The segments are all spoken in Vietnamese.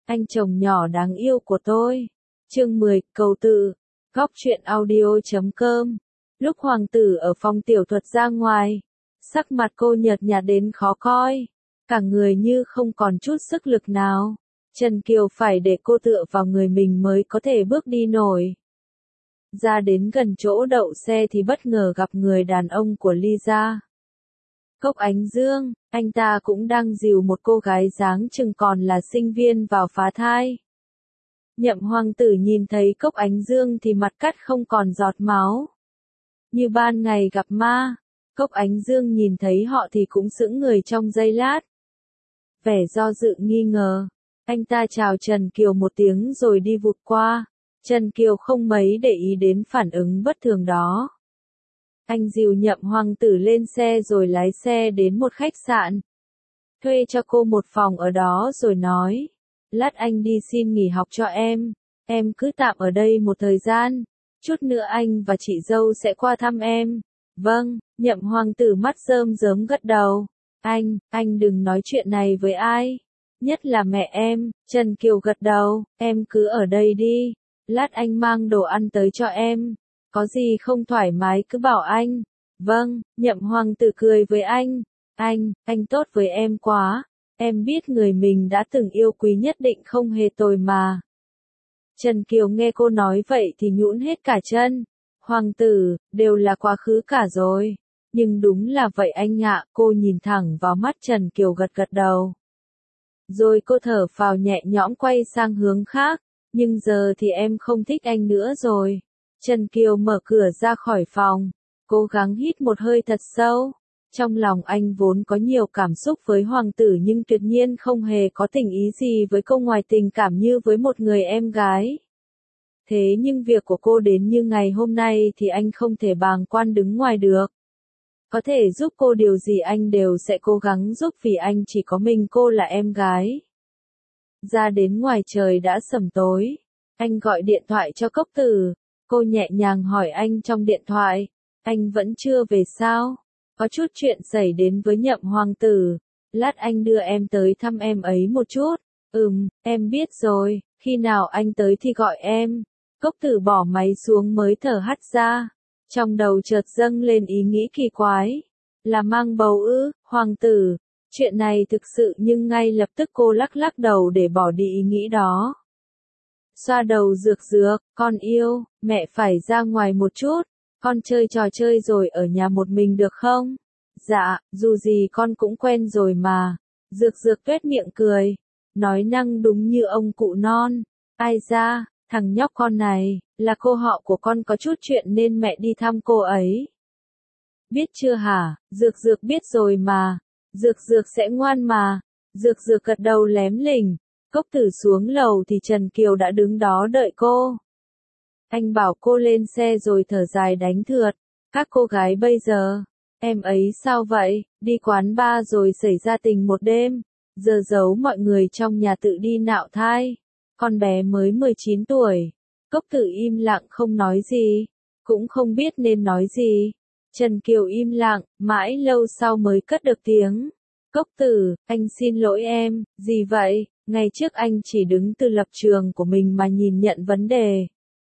anh chồng nhỏ đáng yêu của tôi. Chương 10, cầu tự. Góc truyện audio.com. Lúc hoàng tử ở phòng tiểu thuật ra ngoài, sắc mặt cô nhợt nhạt đến khó coi, cả người như không còn chút sức lực nào. Trần Kiều phải để cô tựa vào người mình mới có thể bước đi nổi. Ra đến gần chỗ đậu xe thì bất ngờ gặp người đàn ông của Lisa. Cốc Ánh Dương, anh ta cũng đang dìu một cô gái dáng chừng còn là sinh viên vào phá thai. Nhậm hoàng tử nhìn thấy Cốc Ánh Dương thì mặt cắt không còn giọt máu. Như ban ngày gặp ma, Cốc Ánh Dương nhìn thấy họ thì cũng sững người trong giây lát. Vẻ do dự nghi ngờ, anh ta chào Trần Kiều một tiếng rồi đi vụt qua. Trần Kiều không mấy để ý đến phản ứng bất thường đó. Anh dìu Nhậm hoàng tử lên xe rồi lái xe đến một khách sạn. Thuê cho cô một phòng ở đó rồi nói, lát anh đi xin nghỉ học cho em cứ tạm ở đây một thời gian, chút nữa anh và chị dâu sẽ qua thăm em. Vâng, Nhậm hoàng tử mắt rơm rớm gật đầu. Anh đừng nói chuyện này với ai, nhất là mẹ em. Trần Kiều gật đầu, em cứ ở đây đi, lát anh mang đồ ăn tới cho em, có gì không thoải mái cứ bảo anh. Vâng, Nhậm hoàng tử cười với anh tốt với em quá, em biết người mình đã từng yêu quý nhất định không hề tồi mà. Trần Kiều nghe cô nói vậy thì nhũn hết cả chân. Hoàng tử, đều là quá khứ cả rồi. Nhưng đúng là vậy anh ạ, cô nhìn thẳng vào mắt Trần Kiều gật gật đầu. Rồi cô thở phào nhẹ nhõm quay sang hướng khác, nhưng giờ thì em không thích anh nữa rồi. Trần Kiều mở cửa ra khỏi phòng, cố gắng hít một hơi thật sâu. Trong lòng anh vốn có nhiều cảm xúc với hoàng tử nhưng tuyệt nhiên không hề có tình ý gì với cô ngoài tình cảm như với một người em gái. Thế nhưng việc của cô đến như ngày hôm nay thì anh không thể bàng quan đứng ngoài được. Có thể giúp cô điều gì anh đều sẽ cố gắng giúp vì anh chỉ có mình cô là em gái. Ra đến ngoài trời đã sẩm tối, anh gọi điện thoại cho Cốc Tử. Cô nhẹ nhàng hỏi anh trong điện thoại, anh vẫn chưa về sao? Có chút chuyện xảy đến với Nhậm hoàng tử, lát anh đưa em tới thăm em ấy một chút. Em biết rồi, khi nào anh tới thì gọi em. Cốc Tử bỏ máy xuống mới thở hắt ra, trong đầu chợt dâng lên ý nghĩ kỳ quái, là mang bầu ư? Hoàng tử, chuyện này thực sự nhưng ngay lập tức cô lắc lắc đầu để bỏ đi ý nghĩ đó. Xoa đầu dược, con yêu, mẹ phải ra ngoài một chút, con chơi trò chơi rồi ở nhà một mình được không? Dạ, dù gì con cũng quen rồi mà. Dược tuét miệng cười, nói năng đúng như ông cụ non. Ai ra, thằng nhóc con này, là cô họ của con có chút chuyện nên mẹ đi thăm cô ấy. Biết chưa hả? Dược biết rồi mà. Dược sẽ ngoan mà. Dược gật đầu lém lỉnh. Cốc Tử xuống lầu thì Trần Kiều đã đứng đó đợi cô. Anh bảo cô lên xe rồi thở dài đánh thượt. Các cô gái bây giờ, em ấy sao vậy? Đi quán bar rồi xảy ra tình một đêm, giờ giấu mọi người trong nhà tự đi nạo thai. Con bé mới 19 tuổi. Cốc Tử im lặng không nói gì, cũng không biết nên nói gì. Trần Kiều im lặng, mãi lâu sau mới cất được tiếng. Cốc Tử, anh xin lỗi em. Gì vậy? Ngày trước anh chỉ đứng từ lập trường của mình mà nhìn nhận vấn đề.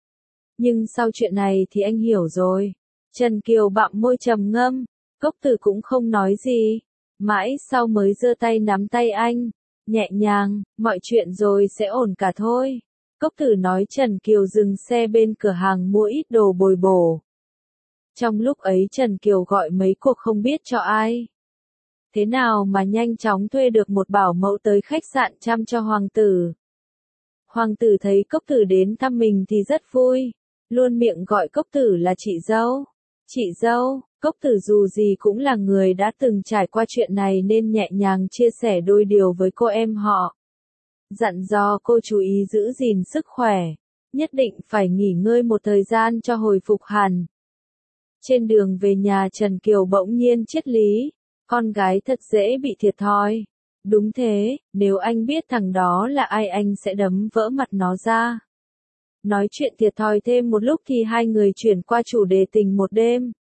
Nhưng sau chuyện này thì anh hiểu rồi. Trần Kiều bặm môi trầm ngâm. Cốc Tử cũng không nói gì. Mãi sau mới giơ tay nắm tay anh. Nhẹ nhàng, mọi chuyện rồi sẽ ổn cả thôi. Cốc Tử nói. Trần Kiều dừng xe bên cửa hàng mua ít đồ bồi bổ. Trong lúc ấy Trần Kiều gọi mấy cuộc không biết cho ai. Thế nào mà nhanh chóng thuê được một bảo mẫu tới khách sạn chăm cho hoàng tử. Hoàng tử thấy Cốc Tử đến thăm mình thì rất vui, luôn miệng gọi Cốc Tử là chị dâu. Chị dâu. Cốc Tử dù gì cũng là người đã từng trải qua chuyện này nên nhẹ nhàng chia sẻ đôi điều với cô em họ. Dặn dò cô chú ý giữ gìn sức khỏe, nhất định phải nghỉ ngơi một thời gian cho hồi phục hẳn. Trên đường về nhà Trần Kiều bỗng nhiên triết lý, con gái thật dễ bị thiệt thòi. Đúng thế, nếu anh biết thằng đó là ai anh sẽ đấm vỡ mặt nó ra. Nói chuyện thiệt thòi thêm một lúc thì hai người chuyển qua chủ đề tình một đêm.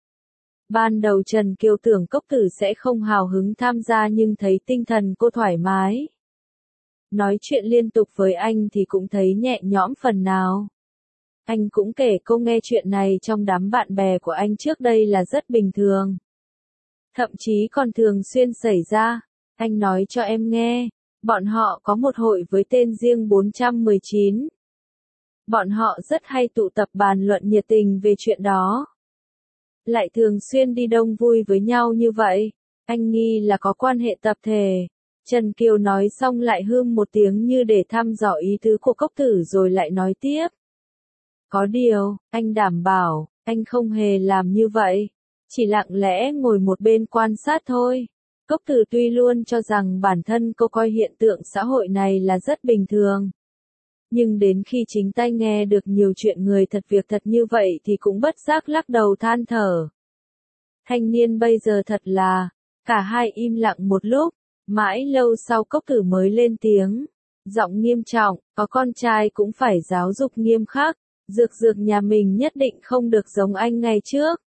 Ban đầu Trần Kiều tưởng Cốc Tử sẽ không hào hứng tham gia nhưng thấy tinh thần cô thoải mái. Nói chuyện liên tục với anh thì cũng thấy nhẹ nhõm phần nào. Anh cũng kể cô nghe chuyện này trong đám bạn bè của anh trước đây là rất bình thường. Thậm chí còn thường xuyên xảy ra. Anh nói cho em nghe, bọn họ có một hội với tên riêng 419. Bọn họ rất hay tụ tập bàn luận nhiệt tình về chuyện đó. Lại thường xuyên đi đông vui với nhau như vậy. Anh nghi là có quan hệ tập thể. Trần Kiều nói xong lại hưm một tiếng như để thăm dò ý tứ của Cốc Tử rồi lại nói tiếp. Có điều, anh đảm bảo, anh không hề làm như vậy. Chỉ lặng lẽ ngồi một bên quan sát thôi. Cốc Tử tuy luôn cho rằng bản thân cô coi hiện tượng xã hội này là rất bình thường. Nhưng đến khi chính tay nghe được nhiều chuyện người thật việc thật như vậy thì cũng bất giác lắc đầu than thở. Thanh niên bây giờ thật là, cả hai im lặng một lúc, mãi lâu sau Cốc Tử mới lên tiếng. Giọng nghiêm trọng, có con trai cũng phải giáo dục nghiêm khắc, Dược Dược nhà mình nhất định không được giống anh ngày trước.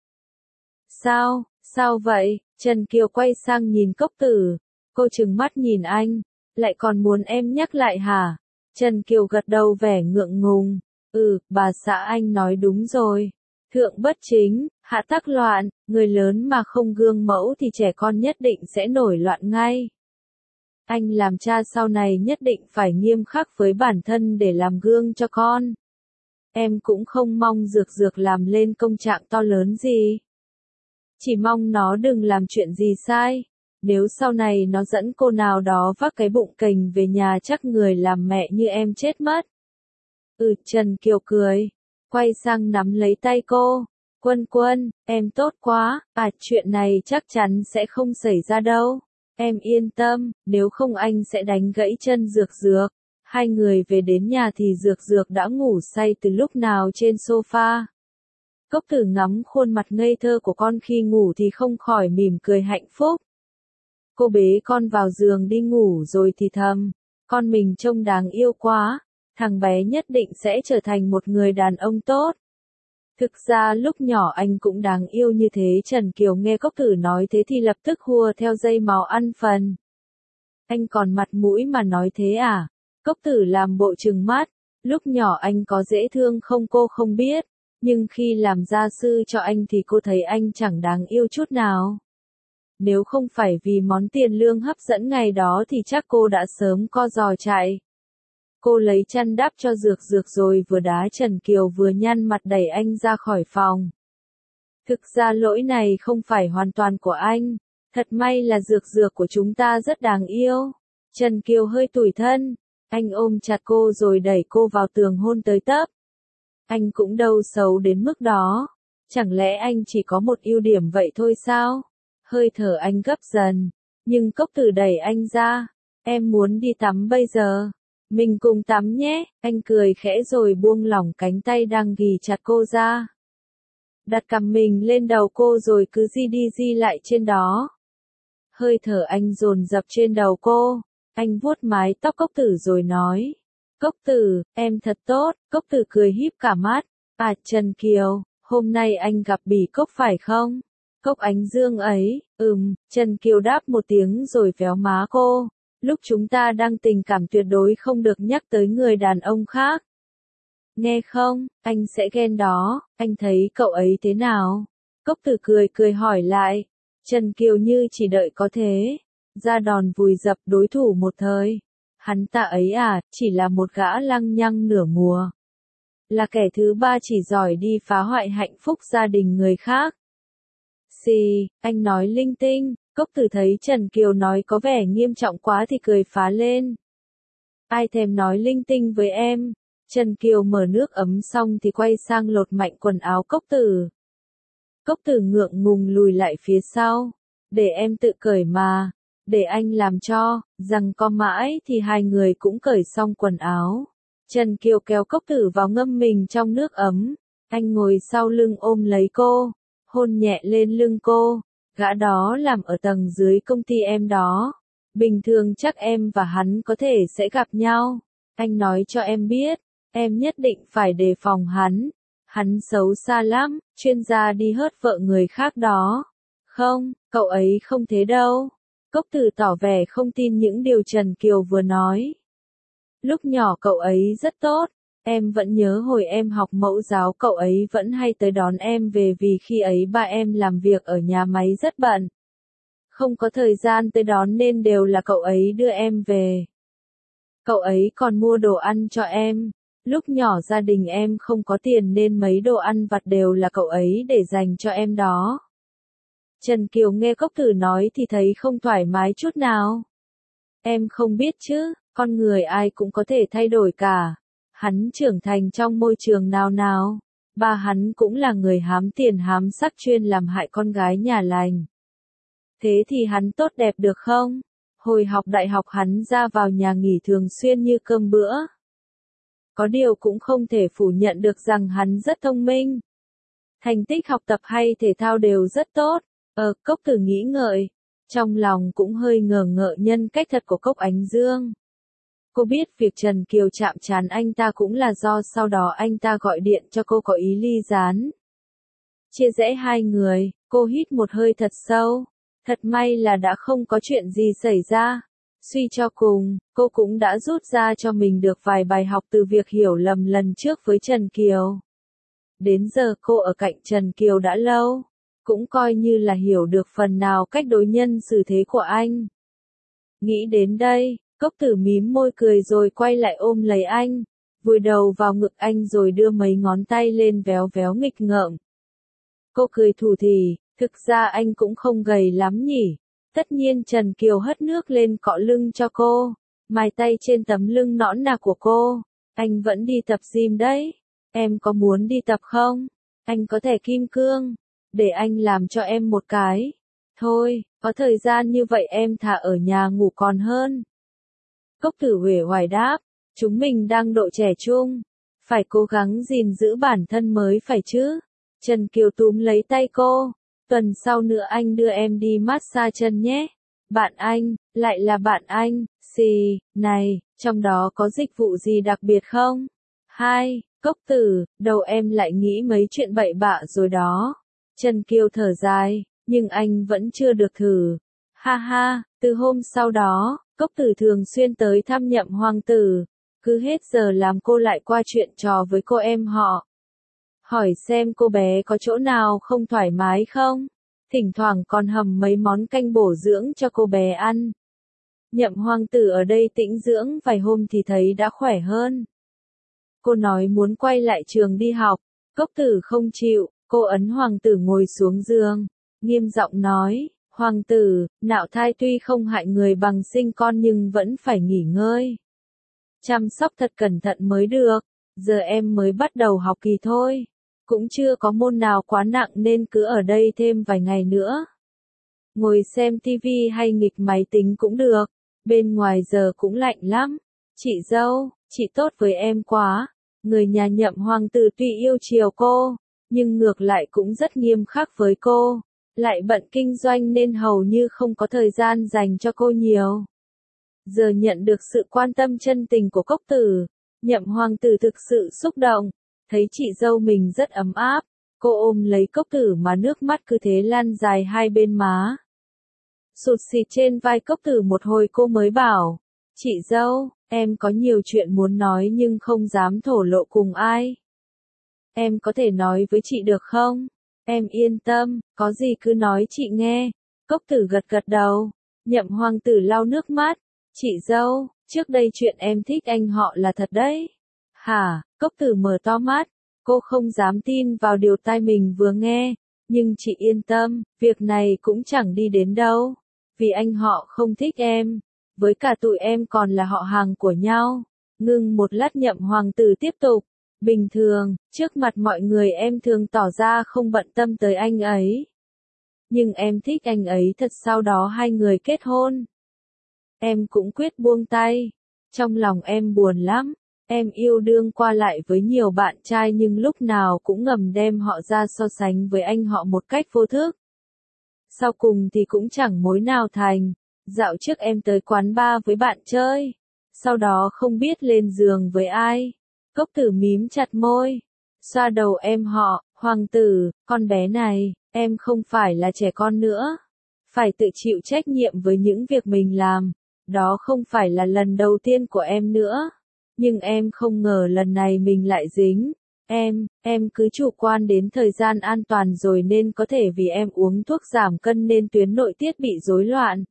Sao vậy? Trần Kiều quay sang nhìn Cốc Tử, cô trừng mắt nhìn anh, lại còn muốn em nhắc lại hả? Trần Kiều gật đầu vẻ ngượng ngùng, bà xã anh nói đúng rồi. Thượng bất chính, hạ tắc loạn, người lớn mà không gương mẫu thì trẻ con nhất định sẽ nổi loạn ngay. Anh làm cha sau này nhất định phải nghiêm khắc với bản thân để làm gương cho con. Em cũng không mong Dược Dược làm lên công trạng to lớn gì. Chỉ mong nó đừng làm chuyện gì sai. Nếu sau này nó dẫn cô nào đó vác cái bụng cành về nhà chắc người làm mẹ như em chết mất. Trần Kiều cười, quay sang nắm lấy tay cô. Quân, em tốt quá, chuyện này chắc chắn sẽ không xảy ra đâu. Em yên tâm, nếu không anh sẽ đánh gãy chân Dược Dược. Hai người về đến nhà thì Dược Dược đã ngủ say từ lúc nào trên sofa. Cốc Tử ngắm khuôn mặt ngây thơ của con khi ngủ thì không khỏi mỉm cười hạnh phúc. Cô bế con vào giường đi ngủ rồi thì thầm, con mình trông đáng yêu quá, thằng bé nhất định sẽ trở thành một người đàn ông tốt. Thực ra lúc nhỏ anh cũng đáng yêu như thế. Trần Kiều nghe Cốc Tử nói thế thì lập tức hùa theo dây màu ăn phần. Anh còn mặt mũi mà nói thế à? Cốc Tử làm bộ trừng mắt, lúc nhỏ anh có dễ thương không cô không biết, nhưng khi làm gia sư cho anh thì cô thấy anh chẳng đáng yêu chút nào. Nếu không phải vì món tiền lương hấp dẫn ngày đó thì chắc cô đã sớm co giò chạy. Cô lấy chăn đắp cho Dược Dược rồi vừa đá Trần Kiều vừa nhăn mặt đẩy anh ra khỏi phòng. Thực ra lỗi này không phải hoàn toàn của anh, thật may là Dược Dược của chúng ta rất đáng yêu. Trần Kiều hơi tủi thân, anh ôm chặt cô rồi đẩy cô vào tường hôn tới tấp. Anh cũng đâu xấu đến mức đó, chẳng lẽ anh chỉ có một ưu điểm vậy thôi sao? Hơi thở anh gấp dần, nhưng Cốc Tử đẩy anh ra. Em muốn đi tắm bây giờ. Mình cùng tắm nhé. Anh cười khẽ rồi buông lỏng cánh tay đang ghì chặt cô ra. Đặt cằm mình lên đầu cô rồi cứ di đi di lại trên đó. Hơi thở anh dồn dập trên đầu cô. Anh vuốt mái tóc Cốc Tử rồi nói. Cốc Tử, em thật tốt. Cốc Tử cười híp cả mắt. Trần Kiều, hôm nay anh gặp Bỉ Cốc phải không? Cốc Ánh Dương ấy, Trần Kiều đáp một tiếng rồi véo má cô. Lúc chúng ta đang tình cảm tuyệt đối không được nhắc tới người đàn ông khác. Nghe không, anh sẽ ghen đó, anh thấy cậu ấy thế nào? Cốc Tử cười hỏi lại. Trần Kiều như chỉ đợi có thế. Ra đòn vùi dập đối thủ một thời. Hắn ta ấy chỉ là một gã lăng nhăng nửa mùa. Là kẻ thứ ba chỉ giỏi đi phá hoại hạnh phúc gia đình người khác. Anh nói linh tinh. Cốc Tử thấy Trần Kiều nói có vẻ nghiêm trọng quá thì cười phá lên. Ai thèm nói linh tinh với em. Trần Kiều mở nước ấm xong thì quay sang lột mạnh quần áo Cốc Tử. Cốc Tử ngượng ngùng lùi lại phía sau. Để em tự cởi mà. Để anh làm cho. Rằng có mãi thì hai người cũng cởi xong quần áo. Trần Kiều kéo Cốc Tử vào ngâm mình trong nước ấm. Anh ngồi sau lưng ôm lấy cô. Hôn nhẹ lên lưng cô. Gã đó làm ở tầng dưới công ty em đó. Bình thường chắc em và hắn có thể sẽ gặp nhau. Anh nói cho em biết, em nhất định phải đề phòng hắn. Hắn xấu xa lắm, chuyên gia đi hớt vợ người khác đó. Không, cậu ấy không thế đâu. Cốc Tử tỏ vẻ không tin những điều Trần Kiều vừa nói. Lúc nhỏ cậu ấy rất tốt. Em vẫn nhớ hồi em học mẫu giáo cậu ấy vẫn hay tới đón em về vì khi ấy ba em làm việc ở nhà máy rất bận. Không có thời gian tới đón nên đều là cậu ấy đưa em về. Cậu ấy còn mua đồ ăn cho em. Lúc nhỏ gia đình em không có tiền nên mấy đồ ăn vặt đều là cậu ấy để dành cho em đó. Trần Kiều nghe Cốc Tử nói thì thấy không thoải mái chút nào. Em không biết chứ, con người ai cũng có thể thay đổi cả. Hắn trưởng thành trong môi trường nào nào. Ba hắn cũng là người hám tiền hám sắc chuyên làm hại con gái nhà lành. Thế thì hắn tốt đẹp được không? Hồi học đại học hắn ra vào nhà nghỉ thường xuyên như cơm bữa. Có điều cũng không thể phủ nhận được rằng hắn rất thông minh. Thành tích học tập hay thể thao đều rất tốt. Cốc Tử nghĩ ngợi. Trong lòng cũng hơi ngờ ngợ nhân cách thật của Cốc Ánh Dương. Cô biết việc Trần Kiều chạm trán anh ta cũng là do sau đó anh ta gọi điện cho cô có ý ly gián. Chia rẽ hai người, cô hít một hơi thật sâu. Thật may là đã không có chuyện gì xảy ra. Suy cho cùng, cô cũng đã rút ra cho mình được vài bài học từ việc hiểu lầm lần trước với Trần Kiều. Đến giờ cô ở cạnh Trần Kiều đã lâu, cũng coi như là hiểu được phần nào cách đối nhân xử thế của anh. Nghĩ đến đây, Cốc Tử mím môi cười rồi quay lại ôm lấy anh, vùi đầu vào ngực anh rồi đưa mấy ngón tay lên véo véo nghịch ngợm. Cô cười thủ thỉ, thực ra anh cũng không gầy lắm nhỉ. Tất nhiên Trần Kiều hất nước lên cọ lưng cho cô, mài tay trên tấm lưng nõn nà của cô. Anh vẫn đi tập gym đấy. Em có muốn đi tập không? Anh có thẻ kim cương. Để anh làm cho em một cái. Thôi, có thời gian như vậy em thà ở nhà ngủ còn hơn. Cốc Tử uể oải đáp, chúng mình đang độ trẻ trung. Phải cố gắng gìn giữ bản thân mới phải chứ. Trần Kiều túm lấy tay cô. Tuần sau nữa anh đưa em đi massage chân nhé. Bạn anh, lại là bạn anh, xì, này, trong đó có dịch vụ gì đặc biệt không? Hai, Cốc Tử, đầu em lại nghĩ mấy chuyện bậy bạ rồi đó. Trần Kiều thở dài, nhưng anh vẫn chưa được thử. Ha ha, từ hôm sau đó, Cốc Tử thường xuyên tới thăm Nhậm Hoàng tử. Cứ hết giờ làm cô lại qua chuyện trò với cô em họ. Hỏi xem cô bé có chỗ nào không thoải mái không? Thỉnh thoảng còn hầm mấy món canh bổ dưỡng cho cô bé ăn. Nhậm Hoàng tử ở đây tĩnh dưỡng vài hôm thì thấy đã khỏe hơn. Cô nói muốn quay lại trường đi học. Cốc Tử không chịu, cô ấn Hoàng tử ngồi xuống giường. Nghiêm giọng nói, Hoàng tử, nạo thai tuy không hại người bằng sinh con nhưng vẫn phải nghỉ ngơi. Chăm sóc thật cẩn thận mới được. Giờ em mới bắt đầu học kỳ thôi. Cũng chưa có môn nào quá nặng nên cứ ở đây thêm vài ngày nữa. Ngồi xem tivi hay nghịch máy tính cũng được. Bên ngoài giờ cũng lạnh lắm. Chị dâu, chị tốt với em quá. Người nhà Nhậm Hoàng tử tuy yêu chiều cô, nhưng ngược lại cũng rất nghiêm khắc với cô. Lại bận kinh doanh nên hầu như không có thời gian dành cho cô nhiều. Giờ nhận được sự quan tâm chân tình của Cốc Tử, Nhậm Hoàng tử thực sự xúc động. Thấy chị dâu mình rất ấm áp, cô ôm lấy Cốc Tử mà nước mắt cứ thế lan dài hai bên má. Sụt xịt trên vai Cốc Tử một hồi cô mới bảo, chị dâu, em có nhiều chuyện muốn nói nhưng không dám thổ lộ cùng ai. Em có thể nói với chị được không? Em yên tâm, có gì cứ nói chị nghe. Cốc Tử gật gật đầu. Nhậm Hoàng tử lau nước mắt. Chị dâu, trước đây chuyện em thích anh họ là thật đấy. Hả? Cốc Tử mở to mắt. Cô không dám tin vào điều tai mình vừa nghe. Nhưng chị yên tâm, việc này cũng chẳng đi đến đâu. Vì anh họ không thích em. Với cả tụi em còn là họ hàng của nhau. Ngưng một lát Nhậm Hoàng tử tiếp tục. Bình thường, trước mặt mọi người em thường tỏ ra không bận tâm tới anh ấy. Nhưng em thích anh ấy thật sau đó hai người kết hôn. Em cũng quyết buông tay. Trong lòng em buồn lắm. Em yêu đương qua lại với nhiều bạn trai nhưng lúc nào cũng ngầm đem họ ra so sánh với anh họ một cách vô thức. Sau cùng thì cũng chẳng mối nào thành. Dạo trước em tới quán bar với bạn chơi. Sau đó không biết lên giường với ai. Cốc Tử mím chặt môi. Xoa đầu em họ, Hoàng tử, con bé này, em không phải là trẻ con nữa. Phải tự chịu trách nhiệm với những việc mình làm. Đó không phải là lần đầu tiên của em nữa. Nhưng em không ngờ lần này mình lại dính. Em cứ chủ quan đến thời gian an toàn rồi nên có thể vì em uống thuốc giảm cân nên tuyến nội tiết bị rối loạn.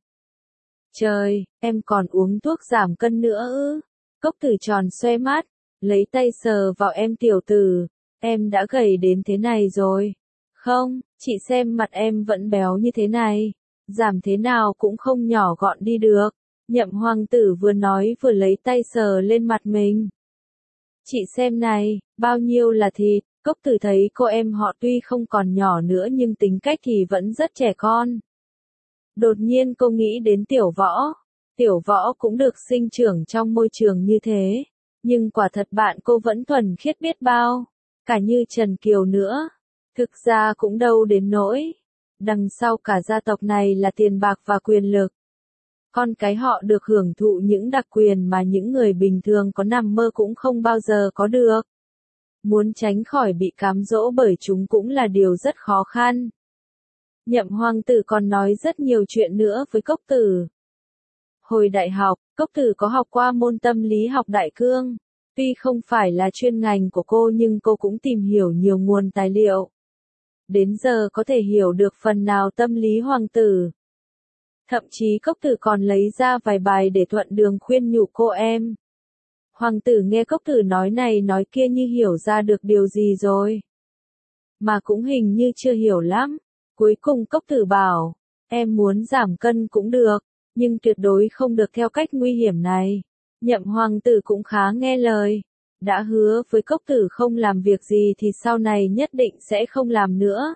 Trời, em còn uống thuốc giảm cân nữa ư? Cốc Tử tròn xoe mắt, lấy tay sờ vào em tiểu tử. Em đã gầy đến thế này rồi. Không, chị xem mặt em vẫn béo như thế này. Giảm thế nào cũng không nhỏ gọn đi được. Nhậm hoàng tử vừa nói vừa lấy tay sờ lên mặt mình. Chị xem này, bao nhiêu là thịt. Cốc Tử thấy cô em họ tuy không còn nhỏ nữa nhưng tính cách thì vẫn rất trẻ con. Đột nhiên cô nghĩ đến Tiểu Võ. Tiểu Võ cũng được sinh trưởng trong môi trường như thế. Nhưng quả thật bạn cô vẫn thuần khiết biết bao. Cả như Trần Kiều nữa. Thực ra cũng đâu đến nỗi. Đằng sau cả gia tộc này là tiền bạc và quyền lực. Con cái họ được hưởng thụ những đặc quyền mà những người bình thường có nằm mơ cũng không bao giờ có được. Muốn tránh khỏi bị cám dỗ bởi chúng cũng là điều rất khó khăn. Nhậm hoàng tử còn nói rất nhiều chuyện nữa với Cốc Tử. Hồi đại học, Cốc Tử có học qua môn tâm lý học đại cương. Tuy không phải là chuyên ngành của cô nhưng cô cũng tìm hiểu nhiều nguồn tài liệu. Đến giờ có thể hiểu được phần nào tâm lý hoàng tử. Thậm chí Cốc Tử còn lấy ra vài bài để thuận đường khuyên nhủ cô em. Hoàng tử nghe Cốc Tử nói này nói kia như hiểu ra được điều gì rồi. Mà cũng hình như chưa hiểu lắm. Cuối cùng Cốc Tử bảo, em muốn giảm cân cũng được, nhưng tuyệt đối không được theo cách nguy hiểm này. Nhậm hoàng tử cũng khá nghe lời. Đã hứa với Cốc Tử không làm việc gì thì sau này nhất định sẽ không làm nữa.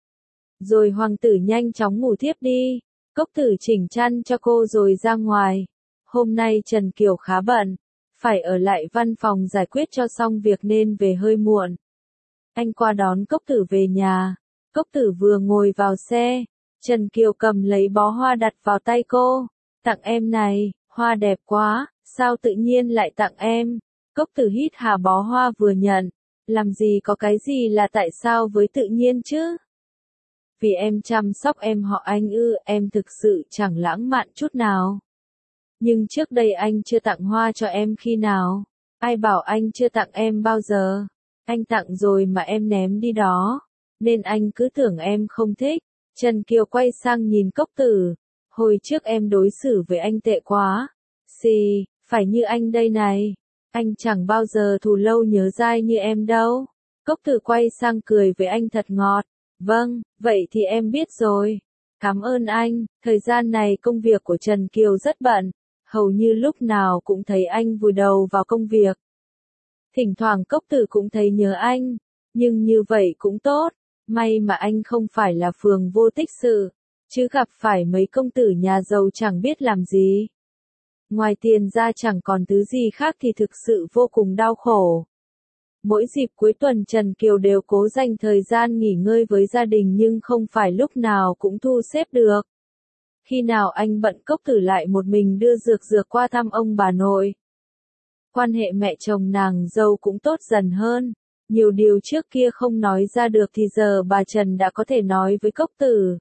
Rồi hoàng tử nhanh chóng ngủ thiếp đi. Cốc Tử chỉnh chăn cho cô rồi ra ngoài. Hôm nay Trần Kiều khá bận, phải ở lại văn phòng giải quyết cho xong việc nên về hơi muộn. Anh qua đón Cốc Tử về nhà. Cốc Tử vừa ngồi vào xe, Trần Kiều cầm lấy bó hoa đặt vào tay cô. Tặng em này, hoa đẹp quá, sao tự nhiên lại tặng em? Cốc Tử hít hà bó hoa vừa nhận. Làm gì có cái gì là tại sao với tự nhiên chứ? Vì em chăm sóc em họ anh ư, em thực sự chẳng lãng mạn chút nào. Nhưng trước đây anh chưa tặng hoa cho em khi nào? Ai bảo anh chưa tặng em bao giờ? Anh tặng rồi mà em ném đi đó. Nên anh cứ tưởng em không thích. Trần Kiều quay sang nhìn Cốc Tử. Hồi trước em đối xử với anh tệ quá. Xì, phải như anh đây này. Anh chẳng bao giờ thù lâu nhớ dai như em đâu. Cốc Tử quay sang cười với anh thật ngọt. Vâng, vậy thì em biết rồi. Cảm ơn anh, thời gian này công việc của Trần Kiều rất bận. Hầu như lúc nào cũng thấy anh vùi đầu vào công việc. Thỉnh thoảng Cốc Tử cũng thấy nhớ anh. Nhưng như vậy cũng tốt. May mà anh không phải là phường vô tích sự. Chứ gặp phải mấy công tử nhà giàu chẳng biết làm gì. Ngoài tiền ra chẳng còn thứ gì khác thì thực sự vô cùng đau khổ. Mỗi dịp cuối tuần Trần Kiều đều cố dành thời gian nghỉ ngơi với gia đình nhưng không phải lúc nào cũng thu xếp được. Khi nào anh bận Cốc Tử lại một mình đưa Dược qua thăm ông bà nội. Quan hệ mẹ chồng nàng dâu cũng tốt dần hơn. Nhiều điều trước kia không nói ra được thì giờ bà Trần đã có thể nói với Cốc Tử.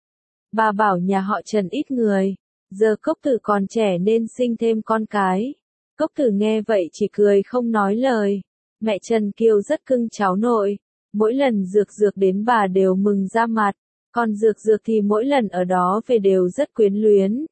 Bà bảo nhà họ Trần ít người. Giờ Cốc Tử còn trẻ nên sinh thêm con cái. Cốc Tử nghe vậy chỉ cười không nói lời. Mẹ Trần Kiều rất cưng cháu nội. Mỗi lần Dược đến bà đều mừng ra mặt. Còn Dược thì mỗi lần ở đó về đều rất quyến luyến.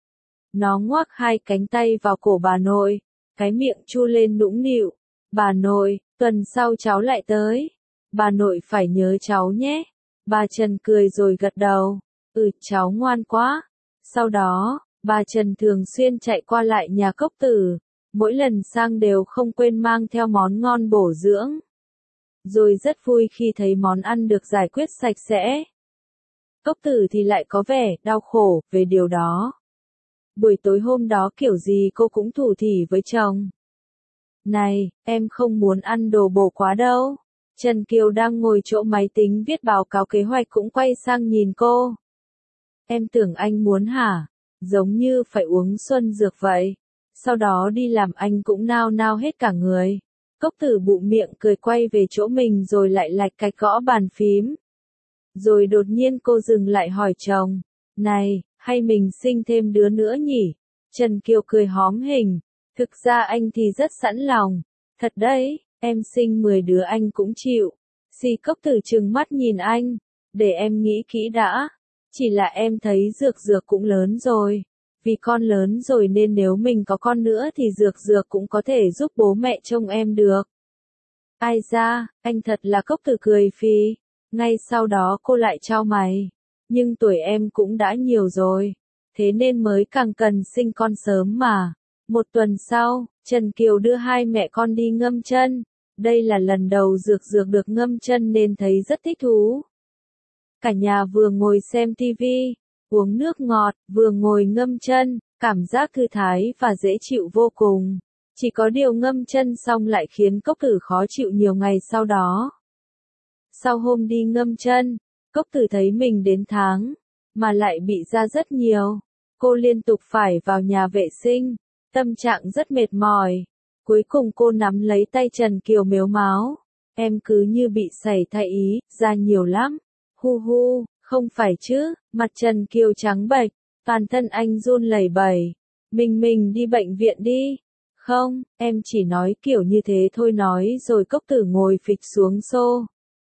Nó ngoác hai cánh tay vào cổ bà nội. Cái miệng chu lên nũng nịu. Bà nội, tuần sau cháu lại tới. Bà nội phải nhớ cháu nhé. Bà Trần cười rồi gật đầu. Cháu ngoan quá. Sau đó, bà Trần thường xuyên chạy qua lại nhà Cốc Tử. Mỗi lần sang đều không quên mang theo món ngon bổ dưỡng. Rồi rất vui khi thấy món ăn được giải quyết sạch sẽ. Cốc Tử thì lại có vẻ đau khổ về điều đó. Buổi tối hôm đó kiểu gì cô cũng thủ thỉ với chồng. Này, em không muốn ăn đồ bổ quá đâu. Trần Kiều đang ngồi chỗ máy tính viết báo cáo kế hoạch cũng quay sang nhìn cô. Em tưởng anh muốn hả? Giống như phải uống xuân dược vậy. Sau đó đi làm anh cũng nao nao hết cả người. Cốc Tử bụng miệng cười quay về chỗ mình rồi lại lạch cạch gõ bàn phím. Rồi đột nhiên cô dừng lại hỏi chồng. Này, hay mình sinh thêm đứa nữa nhỉ? Trần Kiều cười hóm hình. Thực ra anh thì rất sẵn lòng. Thật đấy, em sinh 10 đứa anh cũng chịu. Si Cốc Tử trừng mắt nhìn anh. Để em nghĩ kỹ đã. Chỉ là em thấy Dược Dược cũng lớn rồi. Vì con lớn rồi nên nếu mình có con nữa thì Dược Dược cũng có thể giúp bố mẹ trông em được. Ai da, anh thật là Cốc Tử cười phì. Ngay sau đó cô lại chau mày. Nhưng tuổi em cũng đã nhiều rồi. Thế nên mới càng cần sinh con sớm mà. Một tuần sau, Trần Kiều đưa hai mẹ con đi ngâm chân. Đây là lần đầu Dược Dược được ngâm chân nên thấy rất thích thú. Cả nhà vừa ngồi xem tivi, uống nước ngọt, vừa ngồi ngâm chân, cảm giác thư thái và dễ chịu vô cùng. Chỉ có điều ngâm chân xong lại khiến Cốc Tử khó chịu nhiều ngày sau đó. Sau hôm đi ngâm chân, Cốc Tử thấy mình đến tháng, mà lại bị ra rất nhiều. Cô liên tục phải vào nhà vệ sinh, tâm trạng rất mệt mỏi. Cuối cùng cô nắm lấy tay Trần Kiều mếu máo. Em cứ như bị sảy thai ý, ra nhiều lắm. Hu hu, không phải chứ, mặt Trần Kiều trắng bệch, toàn thân anh run lẩy bẩy. Mình đi bệnh viện đi. Không, em chỉ nói kiểu như thế thôi nói rồi Cốc Tử ngồi phịch xuống xô.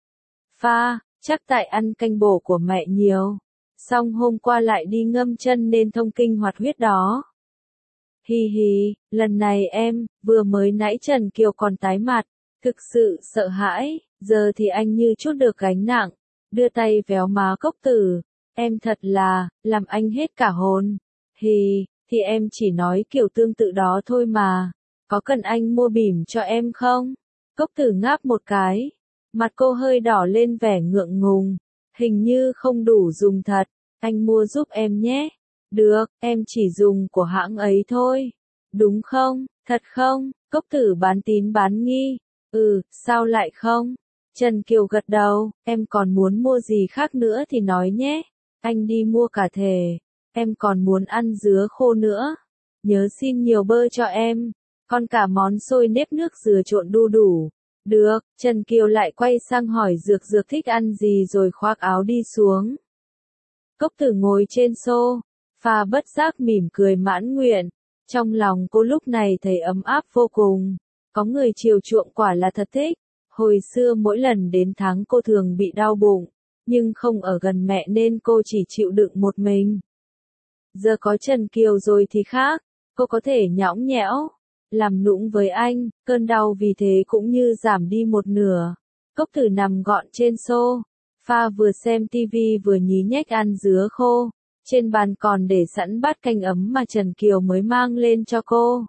Pha, chắc tại ăn canh bổ của mẹ nhiều. Xong hôm qua lại đi ngâm chân nên thông kinh hoạt huyết đó. Hi hi, lần này em, vừa mới nãy Trần Kiều còn tái mặt, thực sự sợ hãi, giờ thì anh như chút được gánh nặng, đưa tay véo má Cốc Tử, em thật là, làm anh hết cả hồn. Hi, thì em chỉ nói kiểu tương tự đó thôi mà, có cần anh mua bỉm cho em không? Cốc Tử ngáp một cái, mặt cô hơi đỏ lên vẻ ngượng ngùng, hình như không đủ dùng thật, anh mua giúp em nhé. Được, em chỉ dùng của hãng ấy thôi. Đúng không, thật không? Cốc Tử bán tín bán nghi. Sao lại không? Trần Kiều gật đầu, em còn muốn mua gì khác nữa thì nói nhé. Anh đi mua cả thể. Em còn muốn ăn dứa khô nữa. Nhớ xin nhiều bơ cho em. Còn cả món xôi nếp nước dừa trộn đu đủ. Được, Trần Kiều lại quay sang hỏi Dược Dược thích ăn gì rồi khoác áo đi xuống. Cốc Tử ngồi trên xô. Pha bất giác mỉm cười mãn nguyện, trong lòng cô lúc này thấy ấm áp vô cùng, có người chiều chuộng quả là thật thích. Hồi xưa mỗi lần đến tháng cô thường bị đau bụng, nhưng không ở gần mẹ nên cô chỉ chịu đựng một mình. Giờ có Trần Kiều rồi thì khác, cô có thể nhõng nhẽo, làm nũng với anh, cơn đau vì thế cũng như giảm đi một nửa. Cốc Tử nằm gọn trên xô, Pha vừa xem tivi vừa nhí nhách ăn dứa khô. Trên bàn còn để sẵn bát canh ấm mà Trần Kiều mới mang lên cho cô.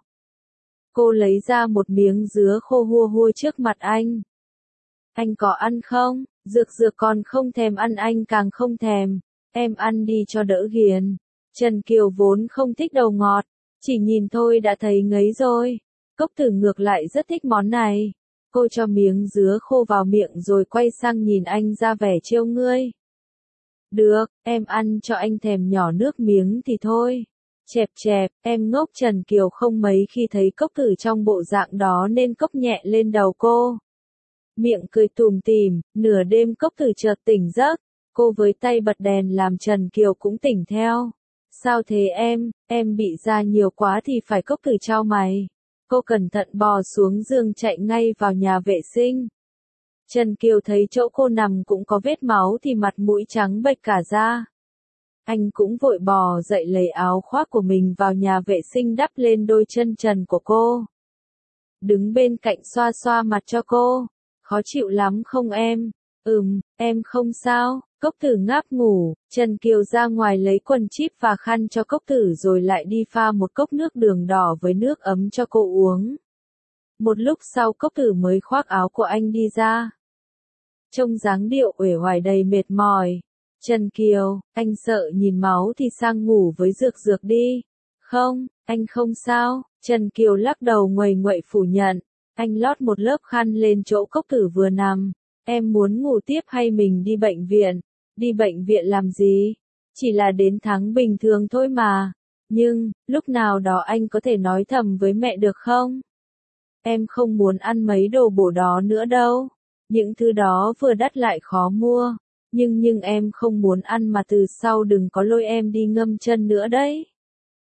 Cô lấy ra một miếng dứa khô hua hua trước mặt anh. Anh có ăn không? Dược Dược còn không thèm ăn anh càng không thèm. Em ăn đi cho đỡ ghiền. Trần Kiều vốn không thích đồ ngọt, chỉ nhìn thôi đã thấy ngấy rồi. Cốc Tử ngược lại rất thích món này. Cô cho miếng dứa khô vào miệng rồi quay sang nhìn anh ra vẻ trêu ngươi. Được, em ăn cho anh thèm nhỏ nước miếng thì thôi. Chẹp chẹp, em ngốc. Trần Kiều không mấy khi thấy Cốc Tử trong bộ dạng đó nên cốc nhẹ lên đầu cô. Miệng cười tủm tỉm, nửa đêm Cốc Tử chợt tỉnh giấc. Cô với tay bật đèn làm Trần Kiều cũng tỉnh theo. Sao thế em bị ra nhiều quá thì phải. Cốc Tử chau mày. Cô cẩn thận bò xuống giường chạy ngay vào nhà vệ sinh. Trần Kiều thấy chỗ cô nằm cũng có vết máu thì mặt mũi trắng bệch cả ra. Anh cũng vội bò dậy lấy áo khoác của mình vào nhà vệ sinh đắp lên đôi chân trần của cô. Đứng bên cạnh xoa xoa mặt cho cô. Khó chịu lắm không em? Em không sao. Cốc Tử ngáp ngủ, Trần Kiều ra ngoài lấy quần chíp và khăn cho Cốc Tử rồi lại đi pha một cốc nước đường đỏ với nước ấm cho cô uống. Một lúc sau Cốc Tử mới khoác áo của anh đi ra. Trông dáng điệu uể oải đầy mệt mỏi. Trần Kiều, anh sợ nhìn máu thì sang ngủ với Dược Dược đi. Không, anh không sao. Trần Kiều lắc đầu nguầy nguậy phủ nhận. Anh lót một lớp khăn lên chỗ Cốc Tử vừa nằm. Em muốn ngủ tiếp hay mình đi bệnh viện? Đi bệnh viện làm gì? Chỉ là đến tháng bình thường thôi mà. Nhưng, lúc nào đó anh có thể nói thầm với mẹ được không? Em không muốn ăn mấy đồ bổ đó nữa đâu. Những thứ đó vừa đắt lại khó mua. Nhưng em không muốn ăn mà từ sau đừng có lôi em đi ngâm chân nữa đấy.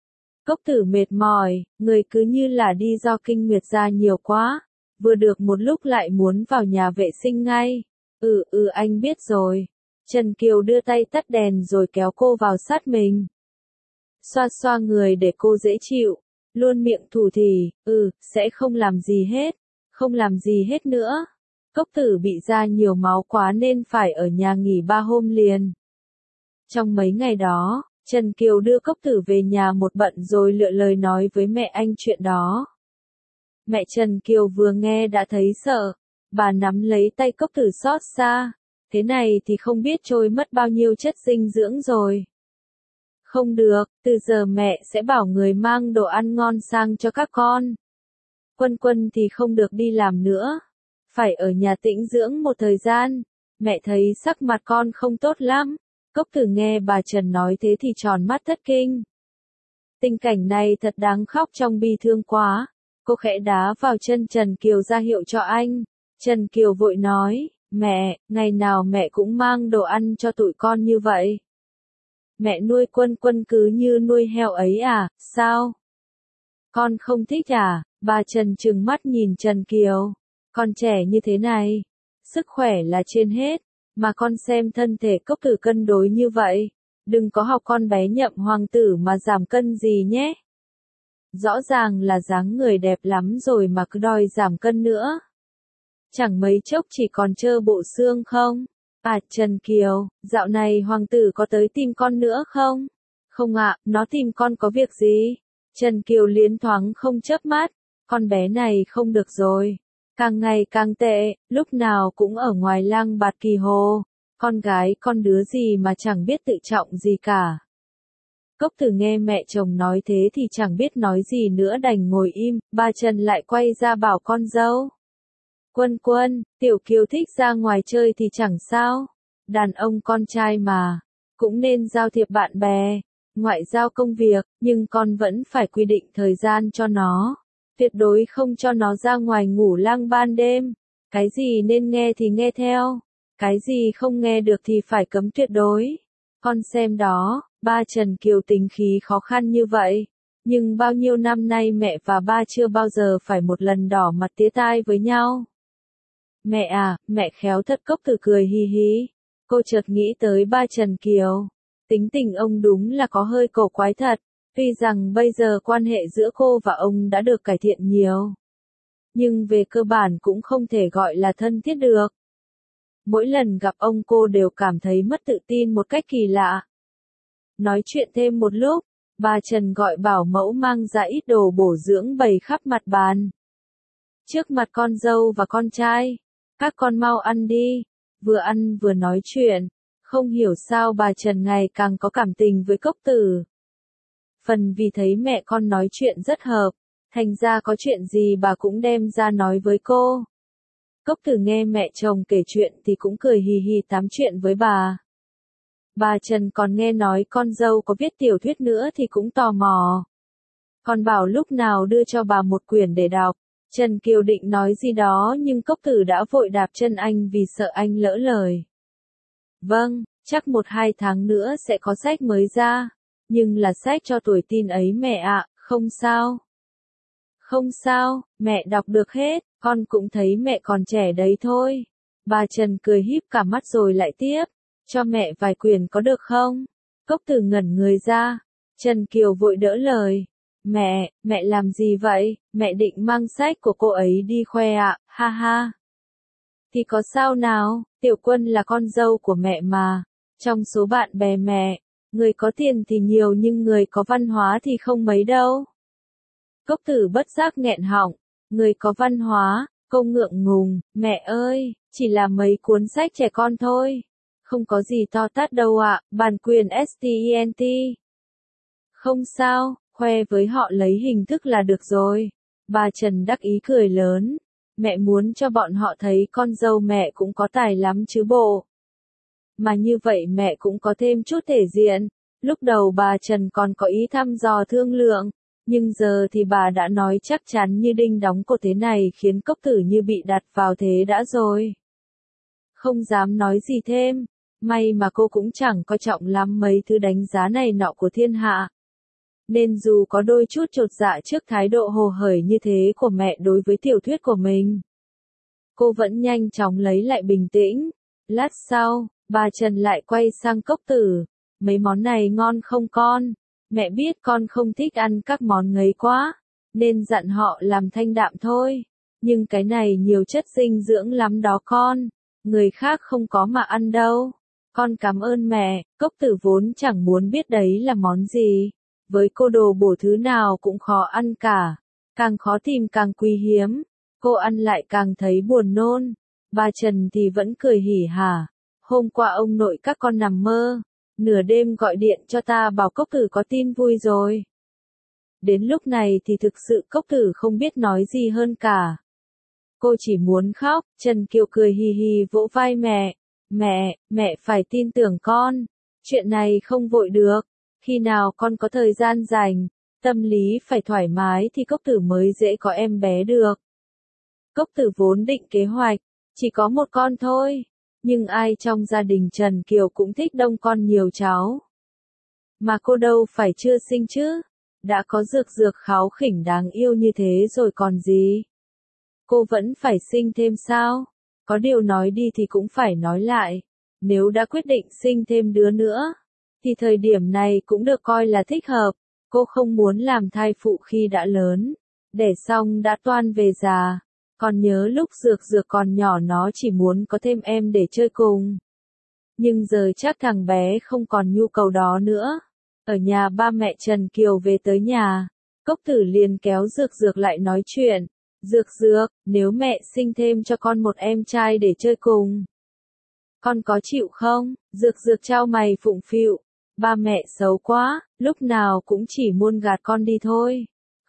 Cốc Tử mệt mỏi, người cứ như là đi do kinh nguyệt ra nhiều quá, vừa được một lúc lại muốn vào nhà vệ sinh ngay. Anh biết rồi. Trần Kiều đưa tay tắt đèn rồi kéo cô vào sát mình. Xoa xoa người để cô dễ chịu, luôn miệng thủ thỉ, sẽ không làm gì hết, không làm gì hết nữa. Cốc Tử bị ra nhiều máu quá nên phải ở nhà nghỉ 3 hôm liền. Trong mấy ngày đó, Trần Kiều đưa Cốc Tử về nhà một bận rồi lựa lời nói với mẹ anh chuyện đó. Mẹ Trần Kiều vừa nghe đã thấy sợ, bà nắm lấy tay Cốc Tử xót xa, thế này thì không biết trôi mất bao nhiêu chất dinh dưỡng rồi. Không được, từ giờ mẹ sẽ bảo người mang đồ ăn ngon sang cho các con. Quân Quân thì không được đi làm nữa, phải ở nhà tĩnh dưỡng một thời gian, mẹ thấy sắc mặt con không tốt lắm. Cốc Tử nghe bà Trần nói thế thì tròn mắt thất kinh. Tình cảnh này thật đáng khóc trong bi thương quá, cô khẽ đá vào chân Trần Kiều ra hiệu cho anh. Trần Kiều vội nói, mẹ, ngày nào mẹ cũng mang đồ ăn cho tụi con như vậy. Mẹ nuôi Quân Quân cứ như nuôi heo ấy à, sao? Con không thích à? Bà Trần trừng mắt nhìn Trần Kiều. Con trẻ như thế này, sức khỏe là trên hết, mà con xem thân thể Cốc Tử cân đối như vậy, đừng có học con bé Nhậm hoàng tử mà giảm cân gì nhé. Rõ ràng là dáng người đẹp lắm rồi mà cứ đòi giảm cân nữa. Chẳng mấy chốc chỉ còn trơ bộ xương không? À Trần Kiều, dạo này hoàng tử có tới tìm con nữa không? Không ạ, nó tìm con có việc gì? Trần Kiều liến thoáng không chớp mắt, con bé này không được rồi. Càng ngày càng tệ, lúc nào cũng ở ngoài lang bạt kỳ hồ. Con gái con đứa gì mà chẳng biết tự trọng gì cả. Cốc Tử nghe mẹ chồng nói thế thì chẳng biết nói gì nữa đành ngồi im, bà Trần lại quay ra bảo con dâu. Quân Quân, Tiểu Kiều thích ra ngoài chơi thì chẳng sao. Đàn ông con trai mà, cũng nên giao thiệp bạn bè, ngoại giao công việc, nhưng con vẫn phải quy định thời gian cho nó. Tuyệt đối không cho nó ra ngoài ngủ lang ban đêm. Cái gì nên nghe thì nghe theo. Cái gì không nghe được thì phải cấm tuyệt đối. Con xem đó, ba Trần Kiều tính khí khó khăn như vậy. Nhưng bao nhiêu năm nay mẹ và ba chưa bao giờ phải một lần đỏ mặt tía tai với nhau. Mẹ à, mẹ khéo thật. Cốc Tử cười hi hi. Cô chợt nghĩ tới ba Trần Kiều. Tính tình ông đúng là có hơi cổ quái thật. Tuy rằng bây giờ quan hệ giữa cô và ông đã được cải thiện nhiều, nhưng về cơ bản cũng không thể gọi là thân thiết được. Mỗi lần gặp ông cô đều cảm thấy mất tự tin một cách kỳ lạ. Nói chuyện thêm một lúc, bà Trần gọi bảo mẫu mang ra ít đồ bổ dưỡng bày khắp mặt bàn. Trước mặt con dâu và con trai, các con mau ăn đi. Vừa ăn vừa nói chuyện, không hiểu sao bà Trần ngày càng có cảm tình với Cốc Tử. Phần vì thấy mẹ con nói chuyện rất hợp, thành ra có chuyện gì bà cũng đem ra nói với cô. Cốc Tử nghe mẹ chồng kể chuyện thì cũng cười hì hì tám chuyện với bà. Bà Trần còn nghe nói con dâu có viết tiểu thuyết nữa thì cũng tò mò. Còn bảo lúc nào đưa cho bà một quyển để đọc. Trần Kiều định nói gì đó nhưng Cốc Tử đã vội đạp chân anh vì sợ anh lỡ lời. Vâng, chắc 1-2 tháng nữa sẽ có sách mới ra. Nhưng là sách cho tuổi teen ấy mẹ ạ, không sao. Không sao, mẹ đọc được hết, con cũng thấy mẹ còn trẻ đấy thôi. Bà Trần cười híp cả mắt rồi lại tiếp, cho mẹ vài quyển có được không? Cốc Tử ngẩn người ra, Trần Kiều vội đỡ lời. Mẹ làm gì vậy? Mẹ định mang sách của cô ấy đi khoe ạ, ha ha. Thì có sao nào, Tiểu Quân là con dâu của mẹ mà. Trong số bạn bè mẹ, người có tiền thì nhiều nhưng người có văn hóa thì không mấy đâu. Cốc Tử bất giác nghẹn họng, người có văn hóa, cô ngượng ngùng, mẹ ơi, chỉ là mấy cuốn sách trẻ con thôi. Không có gì to tát đâu ạ, bản quyền STENT. Không sao, khoe với họ lấy hình thức là được rồi. Bà Trần đắc ý cười lớn, mẹ muốn cho bọn họ thấy con dâu mẹ cũng có tài lắm chứ bộ. Mà như vậy mẹ cũng có thêm chút thể diện. Lúc đầu bà Trần còn có ý thăm dò thương lượng, nhưng giờ thì bà đã nói chắc chắn như đinh đóng cột thế này khiến Cốc Tử như bị đặt vào thế đã rồi. Không dám nói gì thêm, may mà cô cũng chẳng coi trọng lắm mấy thứ đánh giá này nọ của thiên hạ. nên dù có đôi chút chột dạ trước thái độ hồ hởi như thế của mẹ đối với tiểu thuyết của mình, cô vẫn nhanh chóng lấy lại bình tĩnh. Lát sau, bà Trần lại quay sang Cốc Tử, mấy món này ngon không con? Mẹ biết con không thích ăn các món ngấy quá, nên dặn họ làm thanh đạm thôi. Nhưng cái này nhiều chất dinh dưỡng lắm đó con, người khác không có mà ăn đâu. Con cảm ơn mẹ. Cốc Tử vốn chẳng muốn biết đấy là món gì. Với cô đồ bổ thứ nào cũng khó ăn cả, càng khó tìm càng quý hiếm. Cô ăn lại càng thấy buồn nôn. Bà Trần thì vẫn cười hỉ hả. Hôm qua ông nội các con nằm mơ, nửa đêm gọi điện cho ta bảo Cốc Tử có tin vui rồi. Đến lúc này thì thực sự Cốc Tử không biết nói gì hơn cả. Cô chỉ muốn khóc. Trần Kiều cười hì hì vỗ vai mẹ. Mẹ phải tin tưởng con. Chuyện này không vội được. Khi nào con có thời gian rảnh, tâm lý phải thoải mái thì Cốc Tử mới dễ có em bé được. Cốc Tử vốn định kế hoạch, chỉ có một con thôi. Nhưng ai trong gia đình Trần Kiều cũng thích đông con nhiều cháu. Mà cô đâu phải chưa sinh chứ. Đã có dược dược kháu khỉnh đáng yêu như thế rồi còn gì. Cô vẫn phải sinh thêm sao? Có điều nói đi thì cũng phải nói lại. Nếu đã quyết định sinh thêm đứa nữa, thì thời điểm này cũng được coi là thích hợp. Cô không muốn làm thai phụ khi đã lớn, đẻ xong đã toan về già. Còn nhớ lúc dược dược còn nhỏ nó chỉ muốn có thêm em để chơi cùng. Nhưng giờ chắc thằng bé không còn nhu cầu đó nữa. Ở nhà ba mẹ Trần Kiều về tới nhà, Cốc Tử liền kéo dược dược lại nói chuyện. Dược dược, nếu mẹ sinh thêm cho con một em trai để chơi cùng, con có chịu không? Dược dược trao mày phụng phịu. Ba mẹ xấu quá, lúc nào cũng chỉ muốn gạt con đi thôi.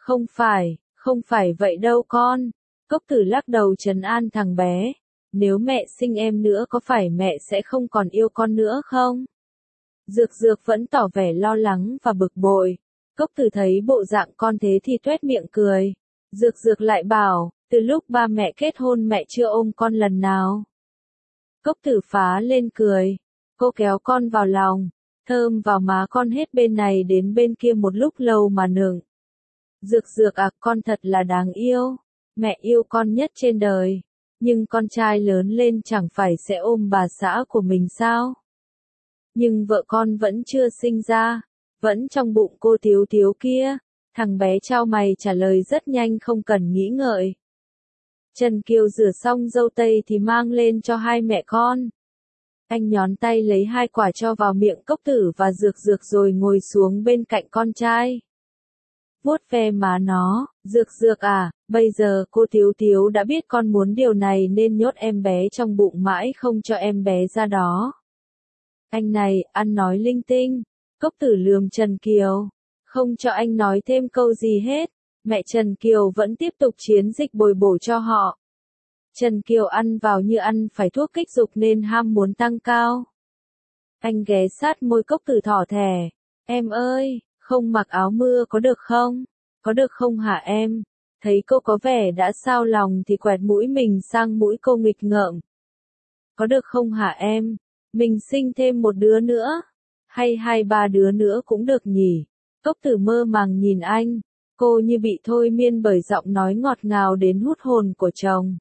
Không phải vậy đâu con. Cốc Tử lắc đầu trấn an thằng bé. Nếu mẹ sinh em nữa có phải mẹ sẽ không còn yêu con nữa không? Dược dược vẫn tỏ vẻ lo lắng và bực bội. Cốc Tử thấy bộ dạng con thế thì tuét miệng cười. Dược dược lại bảo, từ lúc ba mẹ kết hôn mẹ chưa ôm con lần nào. Cốc Tử phá lên cười. Cô kéo con vào lòng, thơm vào má con hết bên này đến bên kia một lúc lâu mà nựng. Dược dược à, con thật là đáng yêu. Mẹ yêu con nhất trên đời. Nhưng con trai lớn lên chẳng phải sẽ ôm bà xã của mình sao? Nhưng vợ con vẫn chưa sinh ra, vẫn trong bụng cô Tiếu Tiếu kia. Thằng bé trao mày trả lời rất nhanh không cần nghĩ ngợi. Trần Kiều rửa xong dâu tây thì mang lên cho hai mẹ con. Anh nhón tay lấy 2 quả cho vào miệng Cốc Tử và dược dược rồi ngồi xuống bên cạnh con trai. Vuốt ve má nó, dược dược à, bây giờ cô Tiếu Tiếu đã biết con muốn điều này nên nhốt em bé trong bụng mãi không cho em bé ra đó. Anh này, ăn nói linh tinh. Cốc Tử lườm Trần Kiều. Không cho anh nói thêm câu gì hết. Mẹ Trần Kiều vẫn tiếp tục chiến dịch bồi bổ cho họ. Trần Kiều ăn vào như ăn phải thuốc kích dục nên ham muốn tăng cao. Anh ghé sát môi Cốc Tử thỏ thẻ. Em ơi, không mặc áo mưa có được không? Có được không hả em? Thấy cô có vẻ đã xao lòng thì quẹt mũi mình sang mũi cô nghịch ngợm. Có được không hả em? Mình sinh thêm một đứa nữa. Hay 2-3 đứa nữa cũng được nhỉ? Cốc Tử mơ màng nhìn anh. Cô như bị thôi miên bởi giọng nói ngọt ngào đến hút hồn của chồng.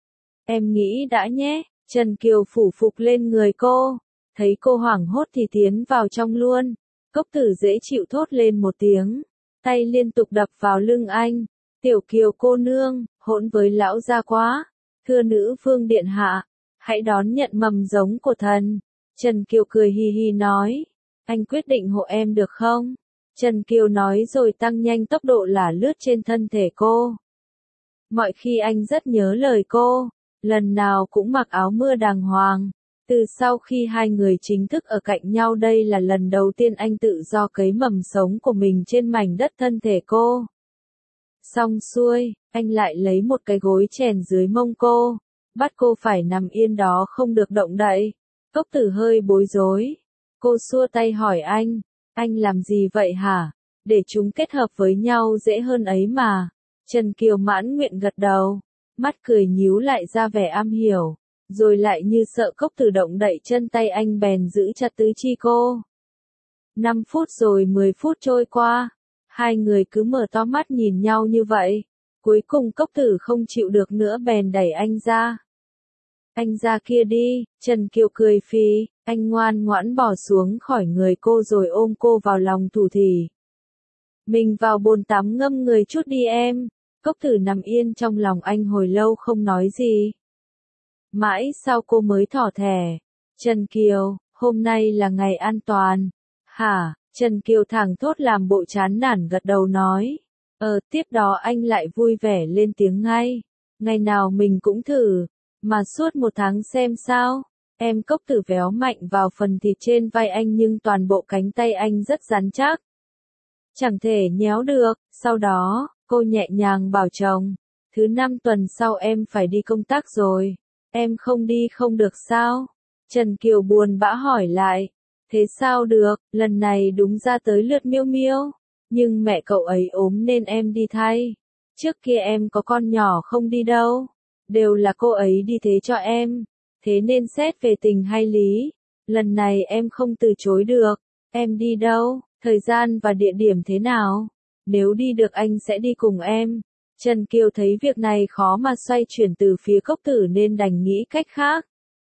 Em nghĩ đã nhé. Trần Kiều phủ phục lên người cô. Thấy cô hoảng hốt thì tiến vào trong luôn. Cốc Tử dễ chịu thốt lên một tiếng. Tay liên tục đập vào lưng anh. Tiểu Kiều cô nương, hỗn với lão gia quá. Thưa nữ vương điện hạ, hãy đón nhận mầm giống của thần. Trần Kiều cười hì hì nói. Anh quyết định hộ em được không? Trần Kiều nói rồi tăng nhanh tốc độ lả lướt trên thân thể cô. Mọi khi anh rất nhớ lời cô. Lần nào cũng mặc áo mưa đàng hoàng. Từ sau khi hai người chính thức ở cạnh nhau đây là lần đầu tiên anh tự do cấy mầm sống của mình trên mảnh đất thân thể cô. Xong xuôi, anh lại lấy một cái gối chèn dưới mông cô, bắt cô phải nằm yên đó không được động đậy. Cốc Tử hơi bối rối. Cô xua tay hỏi anh làm gì vậy hả? Để chúng kết hợp với nhau dễ hơn ấy mà. Trần Kiều mãn nguyện gật đầu, mắt cười nhíu lại ra vẻ am hiểu. Rồi lại như sợ Cốc Tử động đậy chân tay anh bèn giữ chặt tứ chi cô. 5 phút rồi 10 phút trôi qua. Hai người cứ mở to mắt nhìn nhau như vậy. Cuối cùng Cốc Tử không chịu được nữa bèn đẩy anh ra. Anh ra kia đi, Trần Kiều cười phì, anh ngoan ngoãn bỏ xuống khỏi người cô rồi ôm cô vào lòng thủ thỉ. Mình vào bồn tắm ngâm người chút đi em. Cốc Tử nằm yên trong lòng anh hồi lâu không nói gì. Mãi sau cô mới thỏ thẻ. Trần Kiều, hôm nay là ngày an toàn. Hả? Trần Kiều thẳng thốt làm bộ chán nản gật đầu nói. Tiếp đó anh lại vui vẻ lên tiếng ngay. Ngày nào mình cũng thử. Mà suốt 1 tháng xem sao. Em. Cốc Tử véo mạnh vào phần thịt trên vai anh nhưng toàn bộ cánh tay anh rất rắn chắc. Chẳng thể nhéo được. Sau đó, cô nhẹ nhàng bảo chồng. Thứ 5 tuần sau em phải đi công tác rồi. Em không đi không được sao? Trần Kiều buồn bã hỏi lại. Thế sao được, lần này đúng ra tới lượt Miêu Miêu. Nhưng mẹ cậu ấy ốm nên em đi thay. Trước kia em có con nhỏ không đi đâu. Đều là cô ấy đi thế cho em. Thế nên xét về tình hay lý. Lần này em không từ chối được. Em đi đâu, thời gian và địa điểm thế nào? Nếu đi được anh sẽ đi cùng em. Trần Kiều thấy việc này khó mà xoay chuyển từ phía Cốc Tử nên đành nghĩ cách khác.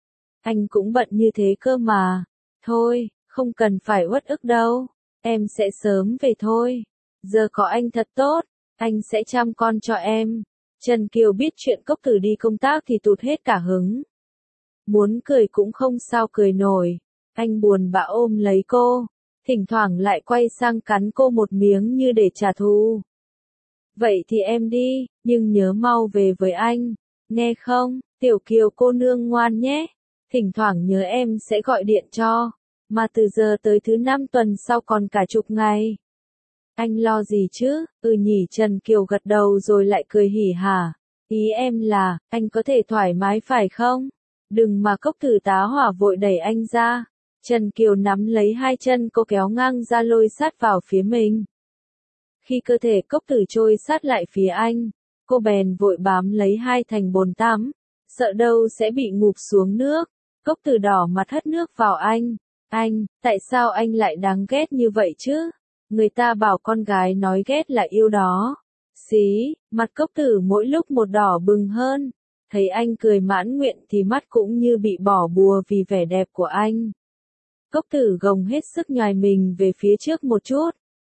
Anh cũng bận như thế cơ mà. Thôi, không cần phải uất ức đâu. Em sẽ sớm về thôi. Giờ có anh thật tốt. Anh sẽ chăm con cho em. Trần Kiều biết chuyện Cốc Tử đi công tác thì tụt hết cả hứng. Muốn cười cũng không sao cười nổi. Anh buồn bã ôm lấy cô. Thỉnh thoảng lại quay sang cắn cô một miếng như để trả thù. Vậy thì em đi, nhưng nhớ mau về với anh. Nghe không, Tiểu Kiều cô nương ngoan nhé. Thỉnh thoảng nhớ em sẽ gọi điện cho. Mà từ giờ tới thứ 5 tuần sau còn cả chục ngày. Anh lo gì chứ? Nhỉ. Trần Kiều gật đầu rồi lại cười hỉ hả. Ý em là, anh có thể thoải mái phải không? Đừng mà. Cốc Tử tá hỏa vội đẩy anh ra. Trần Kiều nắm lấy hai chân cô kéo ngang ra lôi sát vào phía mình. Khi cơ thể Cốc Tử trôi sát lại phía anh, cô bèn vội bám lấy hai thành bồn tắm, sợ đâu sẽ bị ngụp xuống nước. Cốc Tử đỏ mặt hất nước vào anh. Anh, tại sao anh lại đáng ghét như vậy chứ? Người ta bảo con gái nói ghét là yêu đó. Xí, mặt Cốc Tử mỗi lúc một đỏ bừng hơn. Thấy anh cười mãn nguyện thì mắt cũng như bị bỏ bùa vì vẻ đẹp của anh. Cốc Tử gồng hết sức nhoài mình về phía trước một chút.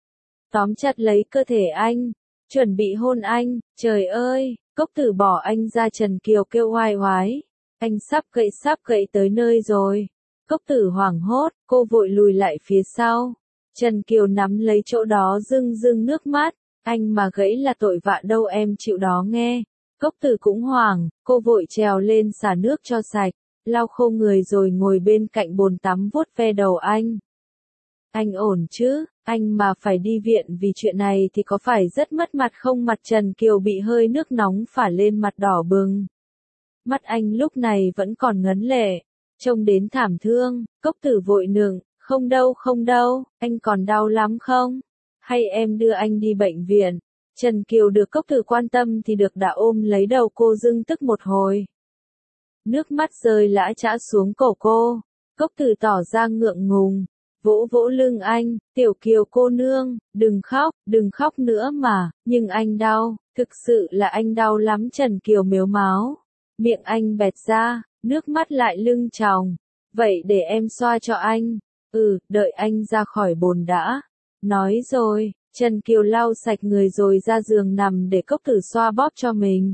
Tóm chặt lấy cơ thể anh, chuẩn bị hôn anh. Trời ơi, Cốc Tử bỏ anh ra. Trần Kiều kêu oai oái. Anh sắp gậy tới nơi rồi. Cốc Tử hoảng hốt, cô vội lùi lại phía sau. Trần Kiều nắm lấy chỗ đó rưng rưng nước mắt. Anh mà gãy là tội vạ đâu em chịu đó nghe. Cốc Tử cũng hoảng, cô vội trèo lên xả nước cho sạch, lau khô người rồi ngồi bên cạnh bồn tắm vuốt ve đầu anh. Anh ổn chứ? Anh mà phải đi viện vì chuyện này thì có phải rất mất mặt không? Mặt Trần Kiều bị hơi nước nóng phả lên mặt đỏ bừng. Mắt anh lúc này vẫn còn ngấn lệ, trông đến thảm thương. Cốc Tử vội nựng, không đâu, anh còn đau lắm không? Hay em đưa anh đi bệnh viện? Trần Kiều được Cốc Tử quan tâm thì được đã ôm lấy đầu cô dưng tức một hồi. Nước mắt rơi lã chã xuống cổ cô. Cốc Tử tỏ ra ngượng ngùng, vỗ vỗ lưng anh. Tiểu Kiều cô nương, đừng khóc nữa mà. Nhưng anh đau, thực sự là anh đau lắm. Trần Kiều mếu máo, miệng anh bẹt ra, nước mắt lại lưng tròng. Vậy để em xoa cho anh. Đợi anh ra khỏi bồn đã. Nói rồi, Trần Kiều lau sạch người rồi ra giường nằm để Cốc Tử xoa bóp cho mình.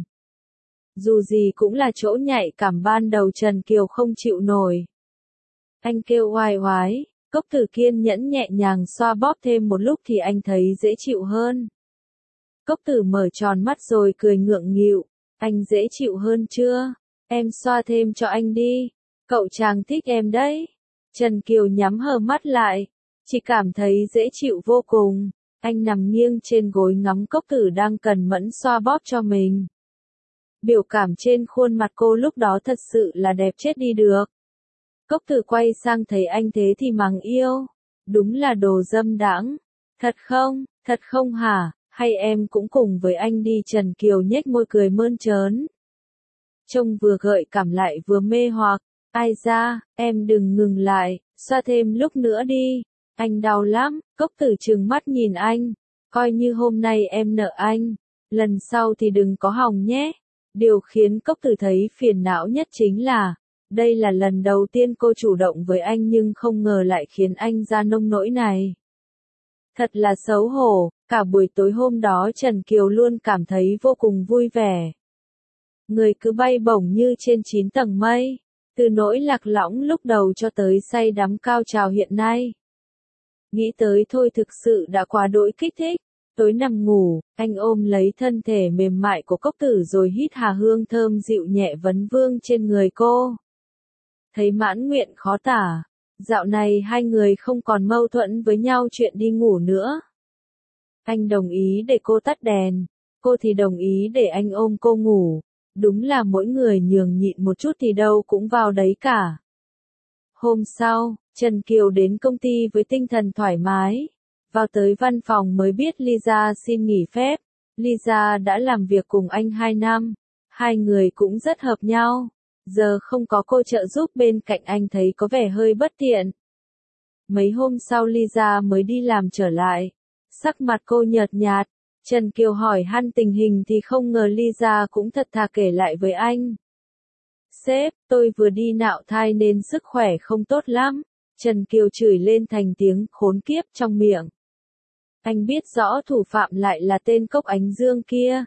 Dù gì cũng là chỗ nhạy cảm ban đầu Trần Kiều không chịu nổi. Anh kêu oai oái. Cốc Tử kiên nhẫn nhẹ nhàng xoa bóp thêm một lúc thì anh thấy dễ chịu hơn. Cốc Tử mở tròn mắt rồi cười ngượng nghịu. Anh dễ chịu hơn chưa? Em xoa thêm cho anh đi. Cậu chàng thích em đấy. Trần Kiều nhắm hờ mắt lại. Chỉ cảm thấy dễ chịu vô cùng. Anh nằm nghiêng trên gối ngắm Cốc Tử đang cẩn mẫn xoa bóp cho mình. Biểu cảm trên khuôn mặt cô lúc đó thật sự là đẹp chết đi được. Cốc Tử quay sang thấy anh thế thì mắng yêu. Đúng là đồ dâm đãng. Thật không hả? Hay em cũng cùng với anh đi? Trần Kiều nhếch môi cười mơn trớn. Trông vừa gợi cảm lại vừa mê hoặc. Ai da, em đừng ngừng lại, xoa thêm lúc nữa đi. Anh đau lắm. Cốc Tử trừng mắt nhìn anh. Coi như hôm nay em nợ anh, lần sau thì đừng có hòng nhé. Điều khiến Cốc Tử thấy phiền não nhất chính là, đây là lần đầu tiên cô chủ động với anh nhưng không ngờ lại khiến anh ra nông nỗi này. Thật là xấu hổ, cả buổi tối hôm đó Trần Kiều luôn cảm thấy vô cùng vui vẻ. Người cứ bay bổng như trên 9 tầng mây, từ nỗi lạc lõng lúc đầu cho tới say đắm cao trào hiện nay. Nghĩ tới thôi thực sự đã quá đỗi kích thích. Tối nằm ngủ, anh ôm lấy thân thể mềm mại của Cốc Tử rồi hít hà hương thơm dịu nhẹ vấn vương trên người cô. Thấy mãn nguyện khó tả, dạo này hai người không còn mâu thuẫn với nhau chuyện đi ngủ nữa. Anh đồng ý để cô tắt đèn, cô thì đồng ý để anh ôm cô ngủ. Đúng là mỗi người nhường nhịn một chút thì đâu cũng vào đấy cả. Hôm sau, Trần Kiều đến công ty với tinh thần thoải mái. Vào tới văn phòng mới biết Lisa xin nghỉ phép. Lisa đã làm việc cùng anh 2 năm. Hai người cũng rất hợp nhau. Giờ không có cô trợ giúp bên cạnh anh thấy có vẻ hơi bất tiện. Mấy hôm sau Lisa mới đi làm trở lại. Sắc mặt cô nhợt nhạt. Trần Kiều hỏi han tình hình thì không ngờ Lisa cũng thật thà kể lại với anh. Sếp, tôi vừa đi nạo thai nên sức khỏe không tốt lắm. Trần Kiều chửi lên thành tiếng khốn kiếp trong miệng. Anh biết rõ thủ phạm lại là tên Cốc Ánh Dương kia.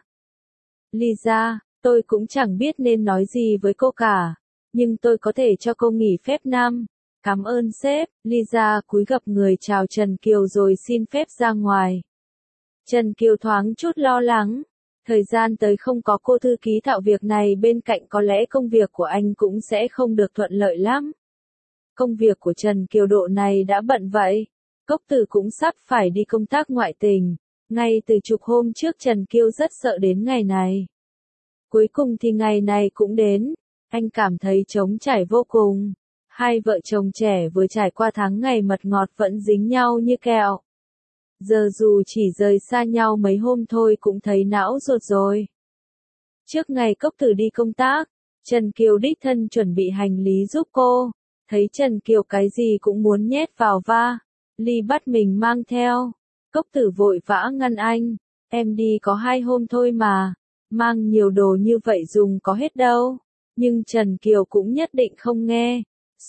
Lisa, tôi cũng chẳng biết nên nói gì với cô cả. Nhưng tôi có thể cho cô nghỉ phép năm. Cảm ơn sếp. Lisa cúi gập người chào Trần Kiều rồi xin phép ra ngoài. Trần Kiều thoáng chút lo lắng. Thời gian tới không có cô thư ký thạo việc này bên cạnh có lẽ công việc của anh cũng sẽ không được thuận lợi lắm. Công việc của Trần Kiều độ này đã bận vậy. Cốc Tử cũng sắp phải đi công tác ngoại tình. Ngay từ chục hôm trước Trần Kiều rất sợ đến ngày này. Cuối cùng thì ngày này cũng đến. Anh cảm thấy trống trải vô cùng. Hai vợ chồng trẻ vừa trải qua tháng ngày mật ngọt vẫn dính nhau như kẹo. Giờ dù chỉ rời xa nhau mấy hôm thôi cũng thấy não ruột rồi. Trước ngày Cốc Tử đi công tác, Trần Kiều đích thân chuẩn bị hành lý giúp cô. Thấy Trần Kiều cái gì cũng muốn nhét vào ly bắt mình mang theo. Cốc Tử vội vã ngăn anh. Em đi có 2 hôm thôi mà. Mang nhiều đồ như vậy dùng có hết đâu. Nhưng Trần Kiều cũng nhất định không nghe.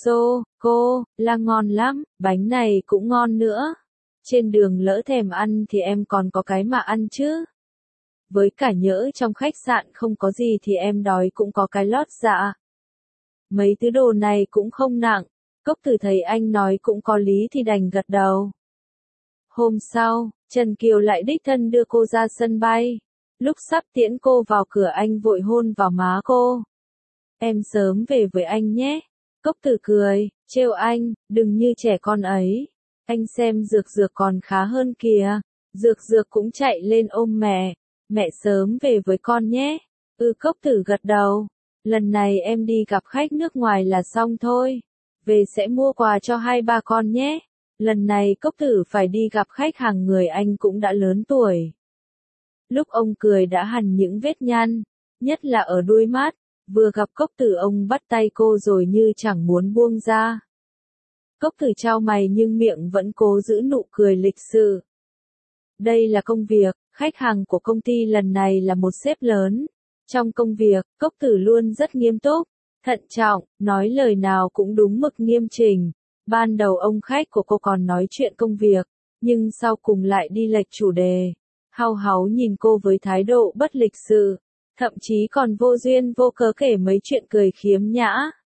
Cô, là ngon lắm, bánh này cũng ngon nữa. Trên đường lỡ thèm ăn thì em còn có cái mà ăn chứ. Với cả nhỡ trong khách sạn không có gì thì em đói cũng có cái lót dạ. Mấy thứ đồ này cũng không nặng. Cốc Tử thấy anh nói cũng có lý thì đành gật đầu. Hôm sau, Trần Kiều lại đích thân đưa cô ra sân bay. Lúc sắp tiễn cô vào cửa anh vội hôn vào má cô. Em sớm về với anh nhé. Cốc Tử cười, trêu anh, đừng như trẻ con ấy. Anh xem Dược Dược còn khá hơn kìa. Dược Dược cũng chạy lên ôm mẹ. Mẹ sớm về với con nhé. Cốc Tử gật đầu. Lần này em đi gặp khách nước ngoài là xong thôi. Về sẽ mua quà cho 2-3 con nhé. Lần này Cốc Tử phải đi gặp khách hàng người anh cũng đã lớn tuổi. Lúc ông cười đã hằn những vết nhăn, nhất là ở đuôi mắt. Vừa gặp Cốc Tử ông bắt tay cô rồi như chẳng muốn buông ra. Cốc Tử chau mày nhưng miệng vẫn cố giữ nụ cười lịch sự. Đây là công việc, khách hàng của công ty lần này là một sếp lớn. Trong công việc, Cốc Tử luôn rất nghiêm túc, thận trọng, nói lời nào cũng đúng mực nghiêm chỉnh. Ban đầu ông khách của cô còn nói chuyện công việc, nhưng sau cùng lại đi lệch chủ đề. Hau háu nhìn cô với thái độ bất lịch sự, thậm chí còn vô duyên vô cớ kể mấy chuyện cười khiếm nhã.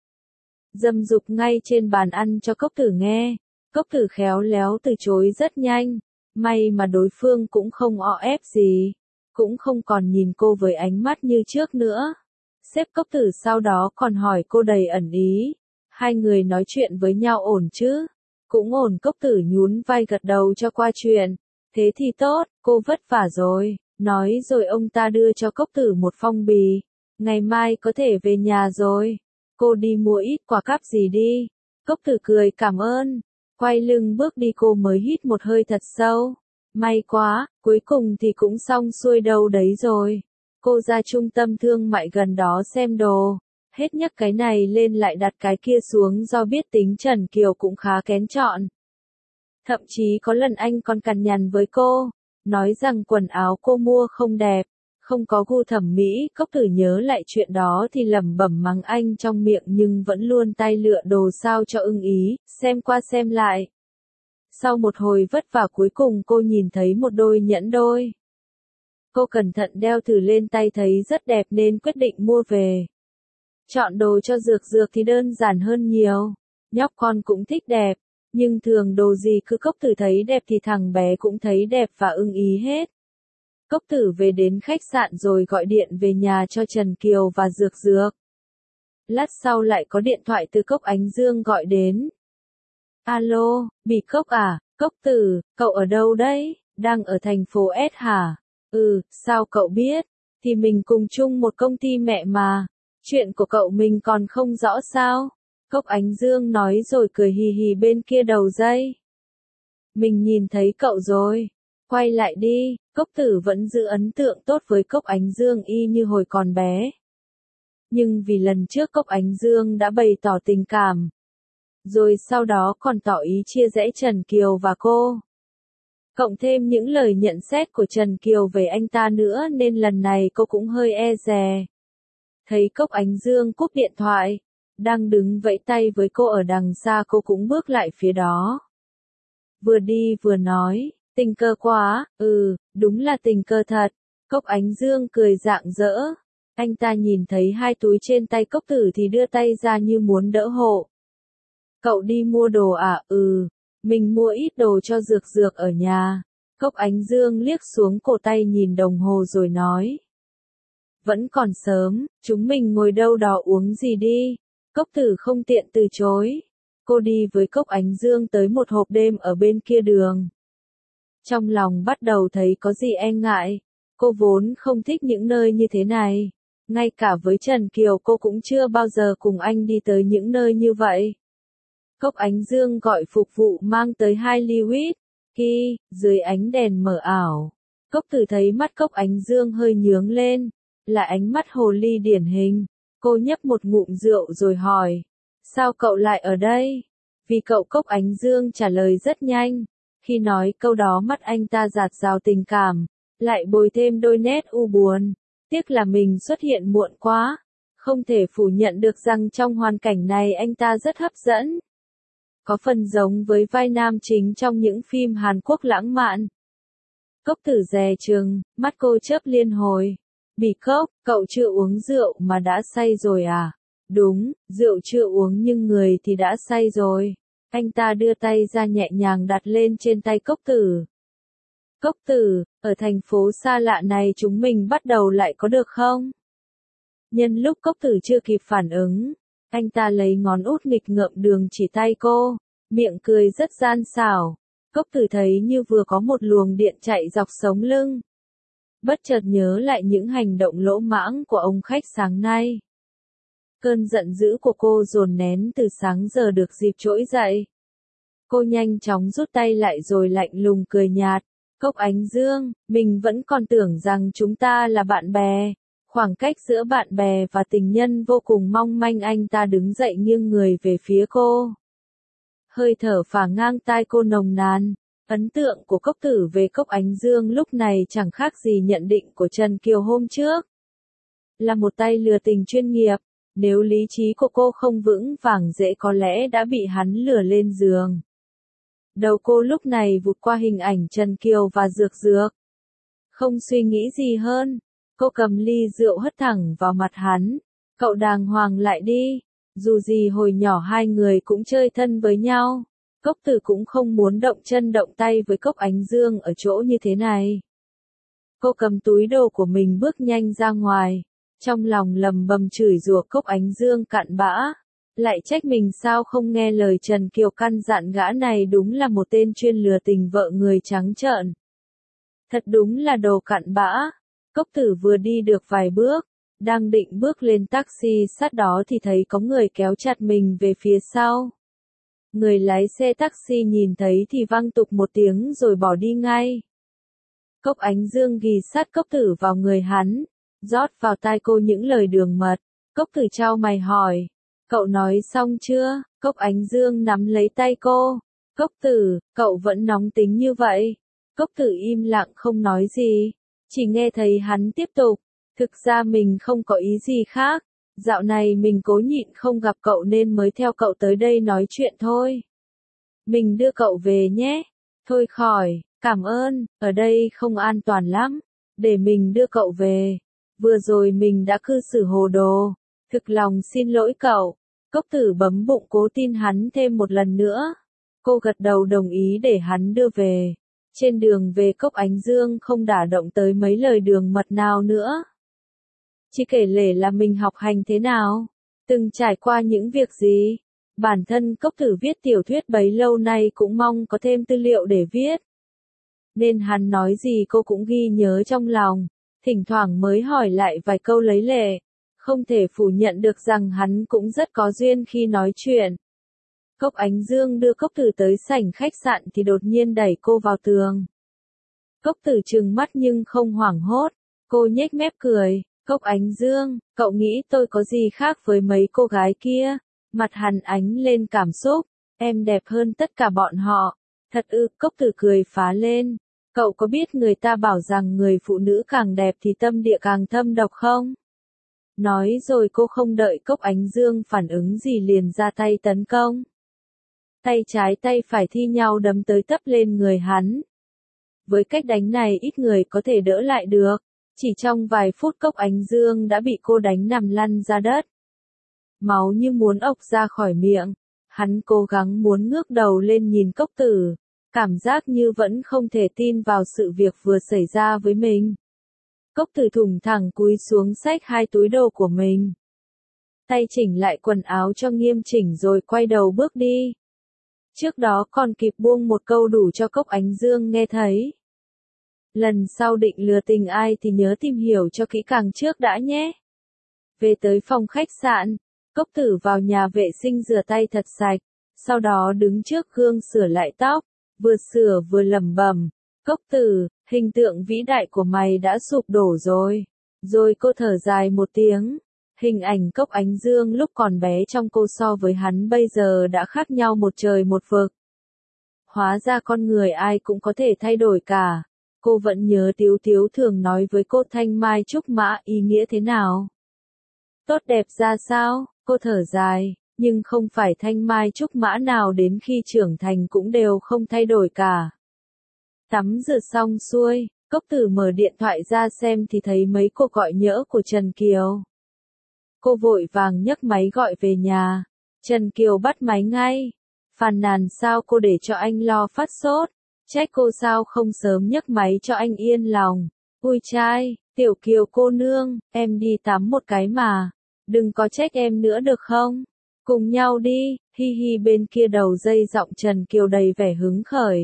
Dâm dục ngay trên bàn ăn cho Cốc Tử nghe. Cốc Tử khéo léo từ chối rất nhanh. May mà đối phương cũng không o ép gì. Cũng không còn nhìn cô với ánh mắt như trước nữa. Sếp Cốc Tử sau đó còn hỏi cô đầy ẩn ý. Hai người nói chuyện với nhau ổn chứ? Cũng ổn. Cốc Tử nhún vai gật đầu cho qua chuyện. Thế thì tốt, cô vất vả rồi. Nói rồi ông ta đưa cho Cốc Tử một phong bì. Ngày mai có thể về nhà rồi. Cô đi mua ít quà cáp gì đi. Cốc Tử cười cảm ơn. Quay lưng bước đi cô mới hít một hơi thật sâu. May quá, cuối cùng thì cũng xong xuôi đâu đấy rồi. Cô ra trung tâm thương mại gần đó xem đồ. Hết nhấc cái này lên lại đặt cái kia xuống do biết tính Trần Kiều cũng khá kén chọn. Thậm chí có lần anh còn cằn nhằn với cô. nói rằng quần áo cô mua không đẹp, không có gu thẩm mỹ. Cốc Tử nhớ lại chuyện đó thì lẩm bẩm mắng anh trong miệng nhưng vẫn luôn tay lựa đồ sao cho ưng ý, xem qua xem lại. Sau một hồi vất vả cuối cùng cô nhìn thấy một đôi nhẫn đôi. Cô cẩn thận đeo thử lên tay thấy rất đẹp nên quyết định mua về. Chọn đồ cho Dược Dược thì đơn giản hơn nhiều. Nhóc con cũng thích đẹp, nhưng thường đồ gì cứ Cốc Tử thấy đẹp thì thằng bé cũng thấy đẹp và ưng ý hết. Cốc Tử về đến khách sạn rồi gọi điện về nhà cho Trần Kiều và Dược Dược. Lát sau lại có điện thoại từ Cốc Ánh Dương gọi đến. Alo, Bỉ Cốc à, Cốc Tử, cậu ở đâu đấy? Đang ở thành phố S hả? Ừ, sao cậu biết? Thì mình cùng chung một công ty mẹ mà. Chuyện của cậu mình còn không rõ sao? Cốc Ánh Dương nói rồi cười hì hì bên kia đầu dây. Mình nhìn thấy cậu rồi. Quay lại đi, Cốc Tử vẫn giữ ấn tượng tốt với Cốc Ánh Dương y như hồi còn bé. Nhưng vì lần trước Cốc Ánh Dương đã bày tỏ tình cảm. Rồi sau đó còn tỏ ý chia rẽ Trần Kiều và cô. Cộng thêm những lời nhận xét của Trần Kiều về anh ta nữa nên lần này cô cũng hơi e dè. Thấy Cốc Ánh Dương cúp điện thoại, đang đứng vẫy tay với cô ở đằng xa cô cũng bước lại phía đó. Vừa đi vừa nói, tình cờ quá, đúng là tình cờ thật. Cốc Ánh Dương cười rạng rỡ. Anh ta nhìn thấy hai túi trên tay Cốc Tử thì đưa tay ra như muốn đỡ hộ. Cậu đi mua đồ à? Mình mua ít đồ cho Dược Dược ở nhà. Cốc Ánh Dương liếc xuống cổ tay nhìn đồng hồ rồi nói. Vẫn còn sớm, chúng mình ngồi đâu đó uống gì đi. Cốc Tử không tiện từ chối. Cô đi với Cốc Ánh Dương tới một hộp đêm ở bên kia đường. Trong lòng bắt đầu thấy có gì e ngại. Cô vốn không thích những nơi như thế này. Ngay cả với Trần Kiều cô cũng chưa bao giờ cùng anh đi tới những nơi như vậy. Cốc Ánh Dương gọi phục vụ mang tới 2 ly whisky, dưới ánh đèn mờ ảo. Cốc Tử thấy mắt Cốc Ánh Dương hơi nhướng lên, là ánh mắt hồ ly điển hình. Cô nhấp một ngụm rượu rồi hỏi, sao cậu lại ở đây? Vì cậu. Cốc Ánh Dương trả lời rất nhanh. Khi nói câu đó mắt anh ta dạt dào tình cảm, lại bồi thêm đôi nét u buồn. Tiếc là mình xuất hiện muộn quá. Không thể phủ nhận được rằng trong hoàn cảnh này anh ta rất hấp dẫn. Có phần giống với vai nam chính trong những phim Hàn Quốc lãng mạn. Cốc Tử dè chừng, mắt cô chớp liên hồi. Bỉ Cốc, cậu chưa uống rượu mà đã say rồi à? Đúng, rượu chưa uống nhưng người thì đã say rồi. Anh ta đưa tay ra nhẹ nhàng đặt lên trên tay Cốc Tử. Cốc Tử, ở thành phố xa lạ này chúng mình bắt đầu lại có được không? Nhân lúc Cốc Tử chưa kịp phản ứng, anh ta lấy ngón út nghịch ngợm đường chỉ tay cô, miệng cười rất gian xảo. Cốc Tử thấy như vừa có một luồng điện chạy dọc sống lưng. Bất chợt nhớ lại những hành động lỗ mãng của ông khách sáng nay. Cơn giận dữ của cô dồn nén từ sáng giờ được dịp trỗi dậy. Cô nhanh chóng rút tay lại rồi lạnh lùng cười nhạt. Cốc Ánh Dương, mình vẫn còn tưởng rằng chúng ta là bạn bè. Khoảng cách giữa bạn bè và tình nhân vô cùng mong manh. Anh ta đứng dậy nghiêng người về phía cô. Hơi thở phả ngang tai cô nồng nàn. Ấn tượng của Cốc Tử về Cốc Ánh Dương lúc này chẳng khác gì nhận định của Trần Kiều hôm trước. Là một tay lừa tình chuyên nghiệp. Nếu lý trí của cô không vững vàng dễ có lẽ đã bị hắn lừa lên giường. Đầu cô lúc này vụt qua hình ảnh Trần Kiều và Dược Dược. Không suy nghĩ gì hơn, cô cầm ly rượu hất thẳng vào mặt hắn. Cậu đàng hoàng lại đi, dù gì hồi nhỏ hai người cũng chơi thân với nhau. Cốc Tử cũng không muốn động chân động tay với Cốc Ánh Dương ở chỗ như thế này. Cô cầm túi đồ của mình bước nhanh ra ngoài. Trong lòng lầm bầm chửi rủa Cốc Ánh Dương cặn bã. Lại trách mình sao không nghe lời Trần Kiều căn dặn gã này đúng là một tên chuyên lừa tình vợ người trắng trợn. Thật đúng là đồ cặn bã. Cốc Tử vừa đi được vài bước, đang định bước lên taxi sát đó thì thấy có người kéo chặt mình về phía sau. Người lái xe taxi nhìn thấy thì vang tục một tiếng rồi bỏ đi ngay. Cốc Ánh Dương ghì sát Cốc Tử vào người hắn, rót vào tai cô những lời đường mật. Cốc Tử chau mày hỏi, cậu nói xong chưa? Cốc Ánh Dương nắm lấy tay cô. Cốc Tử, cậu vẫn nóng tính như vậy. Cốc Tử im lặng không nói gì, chỉ nghe thấy hắn tiếp tục, thực ra mình không có ý gì khác, dạo này mình cố nhịn không gặp cậu nên mới theo cậu tới đây nói chuyện thôi. Mình đưa cậu về nhé. Thôi khỏi, cảm ơn, ở đây không an toàn lắm, để mình đưa cậu về. Vừa rồi mình đã cư xử hồ đồ, thực lòng xin lỗi cậu. Cốc Tử bấm bụng cố tin hắn thêm một lần nữa. Cô gật đầu đồng ý để hắn đưa về. Trên đường về Cốc Ánh Dương không đả động tới mấy lời đường mật nào nữa. Chỉ kể lể là mình học hành thế nào, từng trải qua những việc gì. Bản thân Cốc Tử viết tiểu thuyết bấy lâu nay cũng mong có thêm tư liệu để viết. Nên hắn nói gì cô cũng ghi nhớ trong lòng, thỉnh thoảng mới hỏi lại vài câu lấy lệ. Không thể phủ nhận được rằng hắn cũng rất có duyên khi nói chuyện. Cốc Ánh Dương đưa Cốc Tử tới sảnh khách sạn thì đột nhiên đẩy cô vào tường. Cốc Tử trừng mắt nhưng không hoảng hốt, cô nhếch mép cười. Cốc Ánh Dương, cậu nghĩ tôi có gì khác với mấy cô gái kia? Mặt hắn ánh lên cảm xúc, em đẹp hơn tất cả bọn họ. Thật ư, Cốc Tử cười phá lên. Cậu có biết người ta bảo rằng người phụ nữ càng đẹp thì tâm địa càng thâm độc không? Nói rồi cô không đợi Cốc Ánh Dương phản ứng gì liền ra tay tấn công. Tay trái tay phải thi nhau đấm tới tấp lên người hắn. Với cách đánh này ít người có thể đỡ lại được. Chỉ trong vài phút Cốc Ánh Dương đã bị cô đánh nằm lăn ra đất. Máu như muốn ộc ra khỏi miệng. Hắn cố gắng muốn ngước đầu lên nhìn Cốc Tử. Cảm giác như vẫn không thể tin vào sự việc vừa xảy ra với mình. Cốc Tử thủng thẳng cúi xuống xách hai túi đồ của mình. Tay chỉnh lại quần áo cho nghiêm chỉnh rồi quay đầu bước đi. Trước đó còn kịp buông một câu đủ cho Cốc Ánh Dương nghe thấy. Lần sau định lừa tình ai thì nhớ tìm hiểu cho kỹ càng trước đã nhé. Về tới phòng khách sạn, Cốc Tử vào nhà vệ sinh rửa tay thật sạch, sau đó đứng trước gương sửa lại tóc, vừa sửa vừa lẩm bẩm. Cốc Tử, hình tượng vĩ đại của mày đã sụp đổ rồi. Rồi cô thở dài một tiếng. Hình ảnh Cốc Ánh Dương lúc còn bé trong cô so với hắn bây giờ đã khác nhau một trời một vực. Hóa ra con người ai cũng có thể thay đổi cả. Cô vẫn nhớ Tiếu Tiếu thường nói với cô thanh mai trúc mã ý nghĩa thế nào. Tốt đẹp ra sao, cô thở dài, nhưng không phải thanh mai trúc mã nào đến khi trưởng thành cũng đều không thay đổi cả. Tắm rửa xong xuôi, Cốc Tử mở điện thoại ra xem thì thấy mấy cuộc gọi nhỡ của Trần Kiều. Cô vội vàng nhấc máy gọi về nhà. Trần Kiều bắt máy ngay. Phàn nàn sao cô để cho anh lo phát sốt. Trách cô sao không sớm nhấc máy cho anh yên lòng. Ui trai, Tiểu Kiều cô nương, em đi tắm một cái mà. Đừng có trách em nữa được không? Cùng nhau đi, hi hi bên kia đầu dây giọng Trần Kiều đầy vẻ hứng khởi.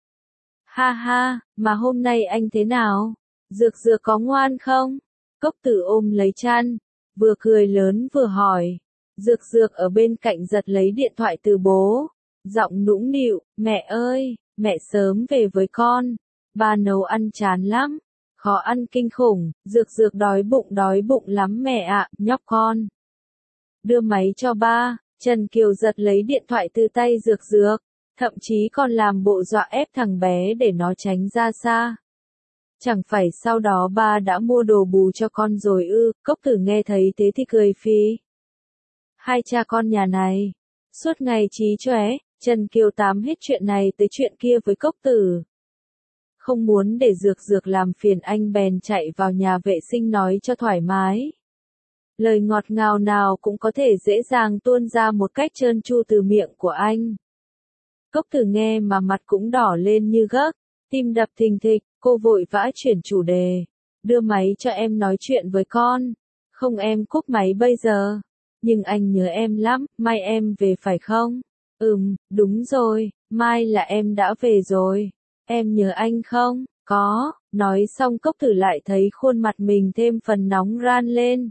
Ha ha, mà hôm nay anh thế nào? Dược dược có ngoan không? Cốc Tử ôm lấy chăn, vừa cười lớn vừa hỏi. Dược dược ở bên cạnh giật lấy điện thoại từ bố. Giọng nũng nịu, mẹ ơi, mẹ sớm về với con. Ba nấu ăn chán lắm. Khó ăn kinh khủng, dược dược đói bụng lắm mẹ ạ, nhóc con. Đưa máy cho ba, Trần Kiều giật lấy điện thoại từ tay dược dược. Thậm chí còn làm bộ dọa ép thằng bé để nó tránh ra xa. Chẳng phải sau đó ba đã mua đồ bù cho con rồi ư? Cốc Tử nghe thấy thế thì cười phì. Hai cha con nhà này, suốt ngày trí chóe, Trần Kiều tám hết chuyện này tới chuyện kia với Cốc Tử. Không muốn để dược dược làm phiền anh bèn chạy vào nhà vệ sinh nói cho thoải mái. Lời ngọt ngào nào cũng có thể dễ dàng tuôn ra một cách trơn tru từ miệng của anh. Cốc Tử nghe mà mặt cũng đỏ lên như gấc, tim đập thình thịch, cô vội vã chuyển chủ đề. Đưa máy cho em nói chuyện với con. Không em cúp máy bây giờ. Nhưng anh nhớ em lắm, mai em về phải không? Đúng rồi, mai là em đã về rồi. Em nhớ anh không? Có, nói xong Cốc Tử lại thấy khuôn mặt mình thêm phần nóng ran lên.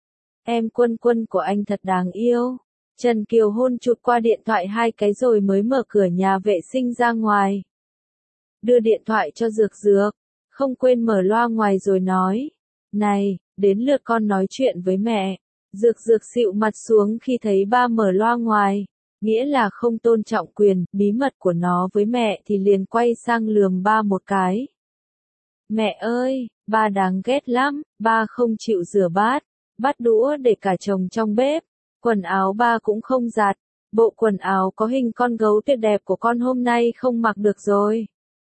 Em Quân Quân của anh thật đáng yêu. Trần Kiều hôn chụt qua điện thoại hai cái rồi mới mở cửa nhà vệ sinh ra ngoài. Đưa điện thoại cho dược dược, không quên mở loa ngoài rồi nói. Này, đến lượt con nói chuyện với mẹ. Dược dược xịu mặt xuống khi thấy ba mở loa ngoài. Nghĩa là không tôn trọng quyền, bí mật của nó với mẹ thì liền quay sang lườm ba một cái. Mẹ ơi, ba đáng ghét lắm, ba không chịu rửa bát, bát đũa để cả chồng trong bếp, quần áo ba cũng không giặt, bộ quần áo có hình con gấu tuyệt đẹp của con hôm nay không mặc được rồi.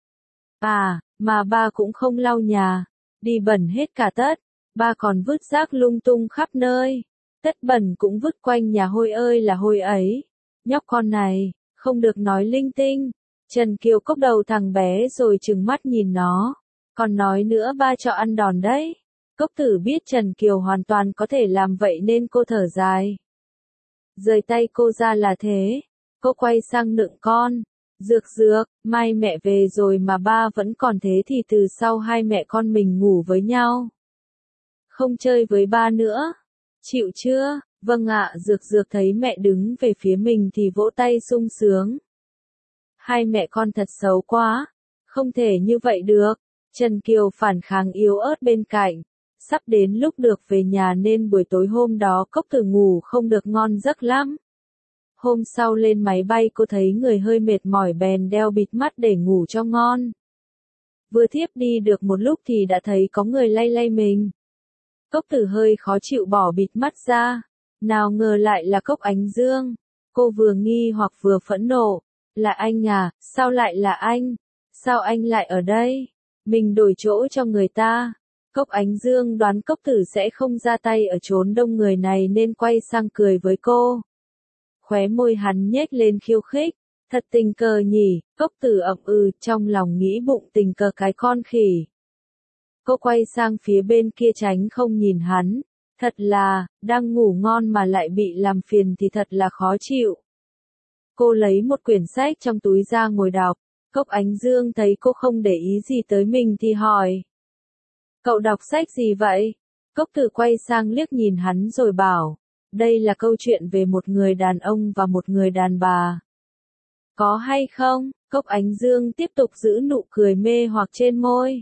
À, mà ba cũng không lau nhà, đi bẩn hết cả tất, ba còn vứt rác lung tung khắp nơi, tất bẩn cũng vứt quanh nhà hôi ơi là hôi ấy. Nhóc con này, không được nói linh tinh. Trần Kiều cốc đầu thằng bé rồi trừng mắt nhìn nó. Còn nói nữa ba cho ăn đòn đấy. Cốc Tử biết Trần Kiều hoàn toàn có thể làm vậy nên cô thở dài. Rời tay cô ra là thế. Cô quay sang nựng con. Dược dược, mai mẹ về rồi mà ba vẫn còn thế thì từ sau hai mẹ con mình ngủ với nhau. Không chơi với ba nữa. Chịu chưa? Vâng ạ, dược dược thấy mẹ đứng về phía mình thì vỗ tay sung sướng. Hai mẹ con thật xấu quá. Không thể như vậy được. Trần Kiều phản kháng yếu ớt bên cạnh. Sắp đến lúc được về nhà nên buổi tối hôm đó Cốc Tử ngủ không được ngon giấc lắm. Hôm sau lên máy bay cô thấy người hơi mệt mỏi bèn đeo bịt mắt để ngủ cho ngon. Vừa thiếp đi được một lúc thì đã thấy có người lay lay mình. Cốc Tử hơi khó chịu bỏ bịt mắt ra. Nào ngờ lại là Cốc Ánh Dương. Cô vừa nghi hoặc vừa phẫn nộ. Là anh à, sao lại là anh? Sao anh lại ở đây? Mình đổi chỗ cho người ta. Cốc Ánh Dương đoán Cốc Tử sẽ không ra tay ở chốn đông người này nên quay sang cười với cô. Khóe môi hắn nhếch lên khiêu khích. Thật tình cờ nhỉ, Cốc Tử ậm trong lòng nghĩ bụng tình cờ cái con khỉ. Cô quay sang phía bên kia tránh không nhìn hắn. Thật là, đang ngủ ngon mà lại bị làm phiền thì thật là khó chịu. Cô lấy một quyển sách trong túi ra ngồi đọc. Cốc Ánh Dương thấy cô không để ý gì tới mình thì hỏi. Cậu đọc sách gì vậy? Cốc Tử quay sang liếc nhìn hắn rồi bảo. Đây là câu chuyện về một người đàn ông và một người đàn bà. Có hay không? Cốc Ánh Dương tiếp tục giữ nụ cười mê hoặc trên môi.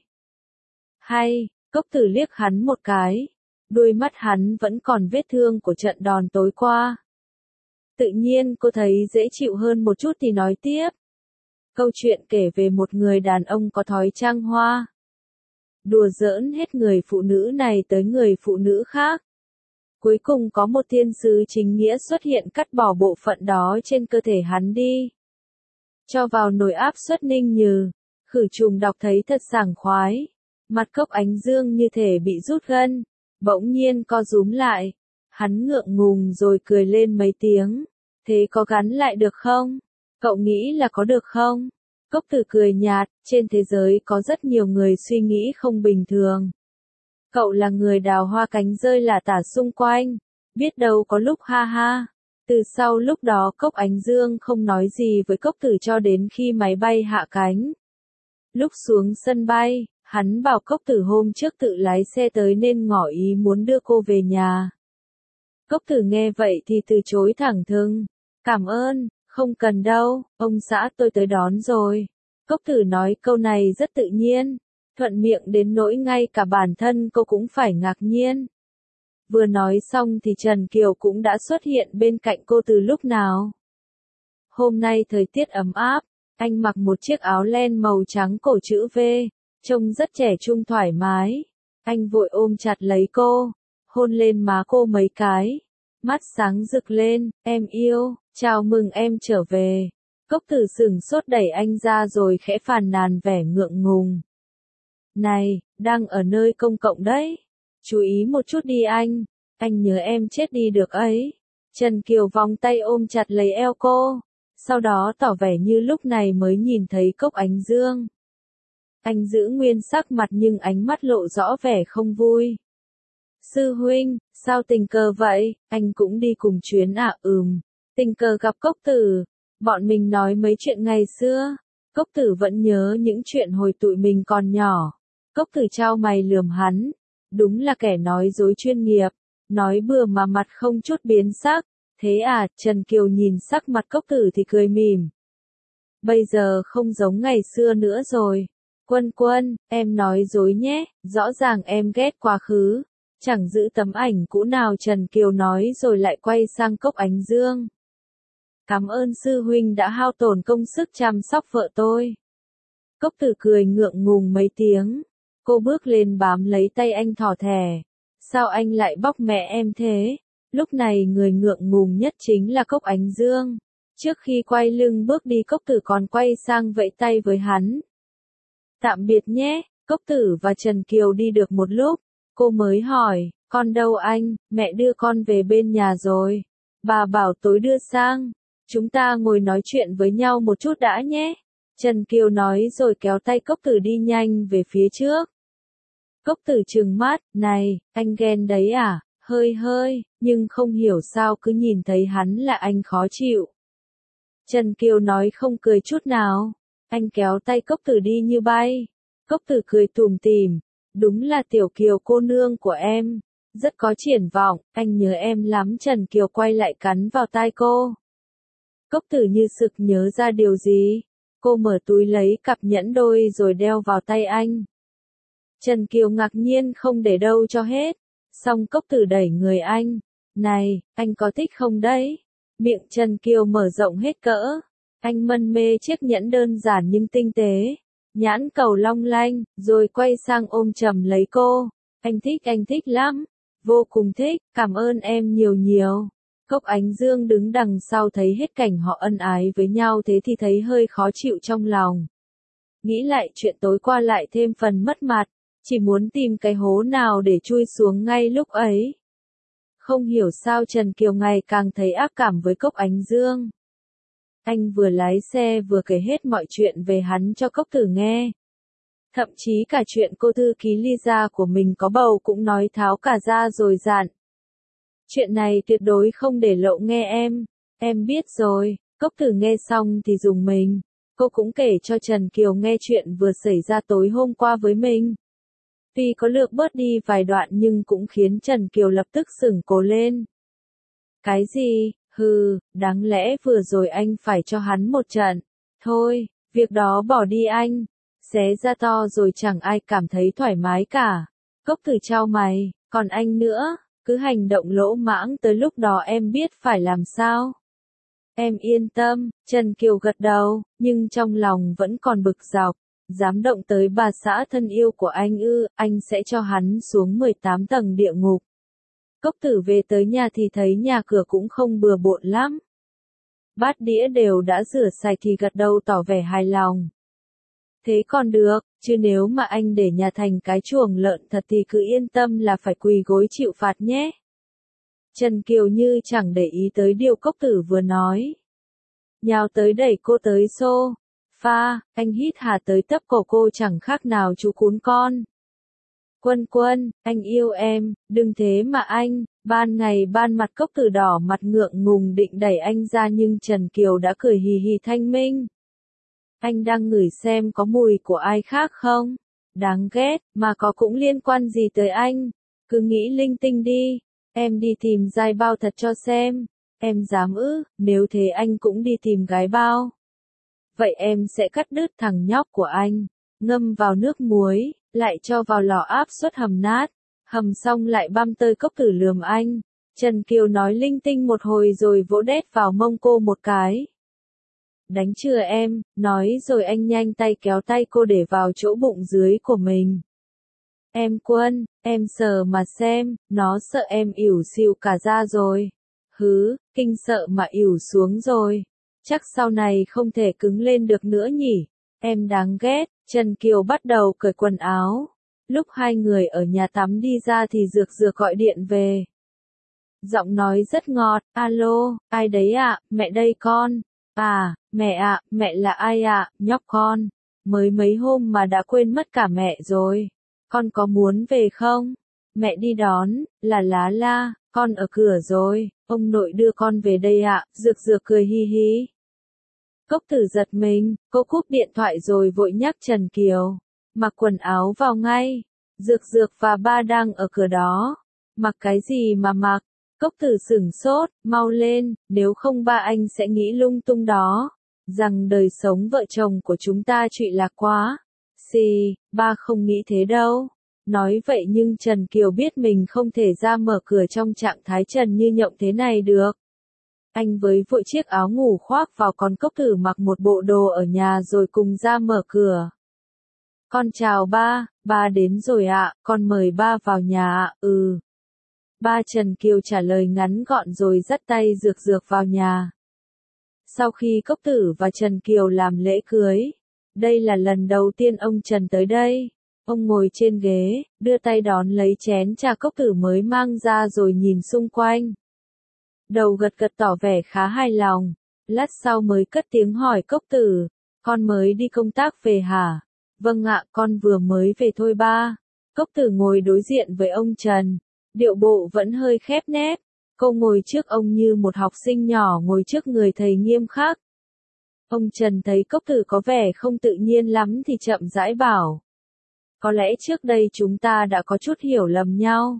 Hay, Cốc Tử liếc hắn một cái. Đôi mắt hắn vẫn còn vết thương của trận đòn tối qua. Tự nhiên cô thấy dễ chịu hơn một chút thì nói tiếp. Câu chuyện kể về một người đàn ông có thói trăng hoa. Đùa giỡn hết người phụ nữ này tới người phụ nữ khác. Cuối cùng có một thiên sứ chính nghĩa xuất hiện cắt bỏ bộ phận đó trên cơ thể hắn đi. Cho vào nồi áp suất ninh nhừ. Khử trùng đọc thấy thật sảng khoái. Mặt Cốc Ánh Dương như thể bị rút gân. Bỗng nhiên co rúm lại. Hắn ngượng ngùng rồi cười lên mấy tiếng. Thế có gắn lại được không? Cậu nghĩ là có được không? Cốc Tử cười nhạt, trên thế giới có rất nhiều người suy nghĩ không bình thường. Cậu là người đào hoa cánh rơi lả tả xung quanh. Biết đâu có lúc ha ha. Từ sau lúc đó Cốc Ánh Dương không nói gì với Cốc Tử cho đến khi máy bay hạ cánh. Lúc xuống sân bay, hắn bảo Cốc Tử hôm trước tự lái xe tới nên ngỏ ý muốn đưa cô về nhà. Cốc Tử nghe vậy thì từ chối thẳng thừng. Cảm ơn, không cần đâu, ông xã tôi tới đón rồi. Cốc Tử nói câu này rất tự nhiên, thuận miệng đến nỗi ngay cả bản thân cô cũng phải ngạc nhiên. Vừa nói xong thì Trần Kiều cũng đã xuất hiện bên cạnh cô từ lúc nào. Hôm nay thời tiết ấm áp, anh mặc một chiếc áo len màu trắng cổ chữ V, trông rất trẻ trung thoải mái. Anh vội ôm chặt lấy cô, hôn lên má cô mấy cái. Mắt sáng rực lên, em yêu, chào mừng em trở về. Cốc Tử sửng sốt đẩy anh ra rồi khẽ phàn nàn vẻ ngượng ngùng. Này, đang ở nơi công cộng đấy. Chú ý một chút đi anh nhớ em chết đi được ấy. Trần Kiều vòng tay ôm chặt lấy eo cô, sau đó tỏ vẻ như lúc này mới nhìn thấy Cốc Ánh Dương. Anh giữ nguyên sắc mặt nhưng ánh mắt lộ rõ vẻ không vui. Sư huynh, sao tình cờ vậy, anh cũng đi cùng chuyến à? Tình cờ gặp Cốc Tử, bọn mình nói mấy chuyện ngày xưa. Cốc Tử vẫn nhớ những chuyện hồi tụi mình còn nhỏ. Cốc Tử chau mày lườm hắn, đúng là kẻ nói dối chuyên nghiệp, nói bừa mà mặt không chút biến sắc. Thế à? Trần Kiều nhìn sắc mặt Cốc Tử thì cười mỉm. Bây giờ không giống ngày xưa nữa rồi. Quân Quân, em nói dối nhé, rõ ràng em ghét quá khứ. Chẳng giữ tấm ảnh cũ nào, Trần Kiều nói rồi lại quay sang Cốc Ánh Dương. Cảm ơn sư huynh đã hao tổn công sức chăm sóc vợ tôi. Cốc Tử cười ngượng ngùng mấy tiếng. Cô bước lên bám lấy tay anh thỏ thẻ. Sao anh lại bóc mẹ em thế? Lúc này người ngượng ngùng nhất chính là Cốc Ánh Dương. Trước khi quay lưng bước đi Cốc Tử còn quay sang vẫy tay với hắn. Tạm biệt nhé. Cốc Tử và Trần Kiều đi được một lúc. Cô mới hỏi, con đâu anh? Mẹ đưa con về bên nhà rồi. Bà bảo tối đưa sang. Chúng ta ngồi nói chuyện với nhau một chút đã nhé. Trần Kiều nói rồi kéo tay Cốc Tử đi nhanh về phía trước. Cốc Tử trừng mắt, này, anh ghen đấy à? Hơi hơi, nhưng không hiểu sao cứ nhìn thấy hắn là anh khó chịu. Trần Kiều nói không cười chút nào. Anh kéo tay Cốc Tử đi như bay. Cốc Tử cười tủm tỉm. Đúng là Tiểu Kiều cô nương của em. Rất có triển vọng, anh nhớ em lắm. Trần Kiều quay lại cắn vào tai cô. Cốc Tử như sực nhớ ra điều gì. Cô mở túi lấy cặp nhẫn đôi rồi đeo vào tay anh. Trần Kiều ngạc nhiên không để đâu cho hết. Xong Cốc Tử đẩy người anh. Này, anh có thích không đấy? Miệng Trần Kiều mở rộng hết cỡ. Anh mân mê chiếc nhẫn đơn giản nhưng tinh tế. Nhãn cầu long lanh, rồi quay sang ôm chầm lấy cô. Anh thích lắm. Vô cùng thích, cảm ơn em nhiều nhiều. Cốc Ánh Dương đứng đằng sau thấy hết cảnh họ ân ái với nhau thế thì thấy hơi khó chịu trong lòng. Nghĩ lại chuyện tối qua lại thêm phần mất mặt, chỉ muốn tìm cái hố nào để chui xuống ngay lúc ấy. Không hiểu sao Trần Kiều ngày càng thấy ác cảm với Cốc Ánh Dương. Anh vừa lái xe vừa kể hết mọi chuyện về hắn cho Cốc Tử nghe. Thậm chí cả chuyện cô thư ký Lisa của mình có bầu cũng nói tháo cả ra rồi dặn. Chuyện này tuyệt đối không để lộ nghe em biết rồi. Cốc Tử nghe xong thì rùng mình. Cô cũng kể cho Trần Kiều nghe chuyện vừa xảy ra tối hôm qua với mình. Tuy có lược bớt đi vài đoạn nhưng cũng khiến Trần Kiều lập tức sửng cổ lên. Cái gì? Hừ, đáng lẽ vừa rồi anh phải cho hắn một trận. Thôi, việc đó bỏ đi anh. Xé ra to rồi chẳng ai cảm thấy thoải mái cả. Cốc Tử chau mày, còn anh nữa, cứ hành động lỗ mãng tới lúc đó em biết phải làm sao. Em yên tâm, Trần Kiều gật đầu, nhưng trong lòng vẫn còn bực dọc. Dám động tới bà xã thân yêu của anh ư, anh sẽ cho hắn xuống 18 tầng địa ngục. Cốc Tử về tới nhà thì thấy nhà cửa cũng không bừa bộn lắm. Bát đĩa đều đã rửa sạch thì gật đầu tỏ vẻ hài lòng. Thế còn được, chứ nếu mà anh để nhà thành cái chuồng lợn thật thì cứ yên tâm là phải quỳ gối chịu phạt nhé. Trần Kiều như chẳng để ý tới điều Cốc Tử vừa nói. Nhào tới đẩy cô tới xô. Pha, anh hít hà tới tấp cổ cô chẳng khác nào chú cún con. Quân, anh yêu em, đừng thế mà anh. Ban ngày ban mặt Cốc Tử đỏ mặt ngượng ngùng định đẩy anh ra nhưng Trần Kiều đã cười hì hì thanh minh. Anh đang ngửi xem có mùi của ai khác không? Đáng ghét, mà có cũng liên quan gì tới anh? Cứ nghĩ linh tinh đi. Em đi tìm giai bao thật cho xem. Em dám ư, nếu thế anh cũng đi tìm gái bao. Vậy em sẽ cắt đứt thằng nhóc của anh. Ngâm vào nước muối, lại cho vào lò áp suất hầm nát. Hầm xong lại băm tơi Cốc Tử lườm anh. Trần Kiều nói linh tinh một hồi rồi vỗ đét vào mông cô một cái. Đánh chưa em, nói rồi anh nhanh tay kéo tay cô để vào chỗ bụng dưới của mình. Em Quân, em sờ mà xem, nó sợ em ỉu xìu cả ra rồi. Hứ, kinh sợ mà ỉu xuống rồi. Chắc sau này không thể cứng lên được nữa nhỉ. Em đáng ghét. Trần Kiều bắt đầu cởi quần áo. Lúc hai người ở nhà tắm đi ra thì Dược gọi điện về. Giọng nói rất ngọt, alo, ai đấy ạ, mẹ đây con. À, mẹ ạ, mẹ là ai ạ, nhóc con. Mới mấy hôm mà đã quên mất cả mẹ rồi. Con có muốn về không? Mẹ đi đón, là lá la, con ở cửa rồi, ông nội đưa con về đây ạ, Dược cười hi hi. Cốc Tử giật mình, cô cúp điện thoại rồi vội nhắc Trần Kiều. Mặc quần áo vào ngay. Dược và ba đang ở cửa đó. Mặc cái gì mà mặc? Cốc Tử sửng sốt, mau lên, nếu không ba anh sẽ nghĩ lung tung đó. Rằng đời sống vợ chồng của chúng ta trụy lạc quá. Xì, ba không nghĩ thế đâu. Nói vậy nhưng Trần Kiều biết mình không thể ra mở cửa trong trạng thái trần như nhộng thế này được. Anh với vội chiếc áo ngủ khoác vào còn Cốc Tử mặc một bộ đồ ở nhà rồi cùng ra mở cửa. Con chào ba, ba đến rồi ạ, con mời ba vào nhà ạ, ừ. Ba Trần Kiều trả lời ngắn gọn rồi dắt tay Dược Dược vào nhà. Sau khi Cốc Tử và Trần Kiều làm lễ cưới, đây là lần đầu tiên ông Trần tới đây. Ông ngồi trên ghế, đưa tay đón lấy chén trà Cốc Tử mới mang ra rồi nhìn xung quanh. Đầu gật gật tỏ vẻ khá hài lòng, lát sau mới cất tiếng hỏi Cốc Tử, con mới đi công tác về hả? Vâng ạ, con vừa mới về thôi ba. Cốc Tử ngồi đối diện với ông Trần, điệu bộ vẫn hơi khép nép. Cô ngồi trước ông như một học sinh nhỏ ngồi trước người thầy nghiêm khắc. Ông Trần thấy Cốc Tử có vẻ không tự nhiên lắm thì chậm rãi bảo. Có lẽ trước đây chúng ta đã có chút hiểu lầm nhau.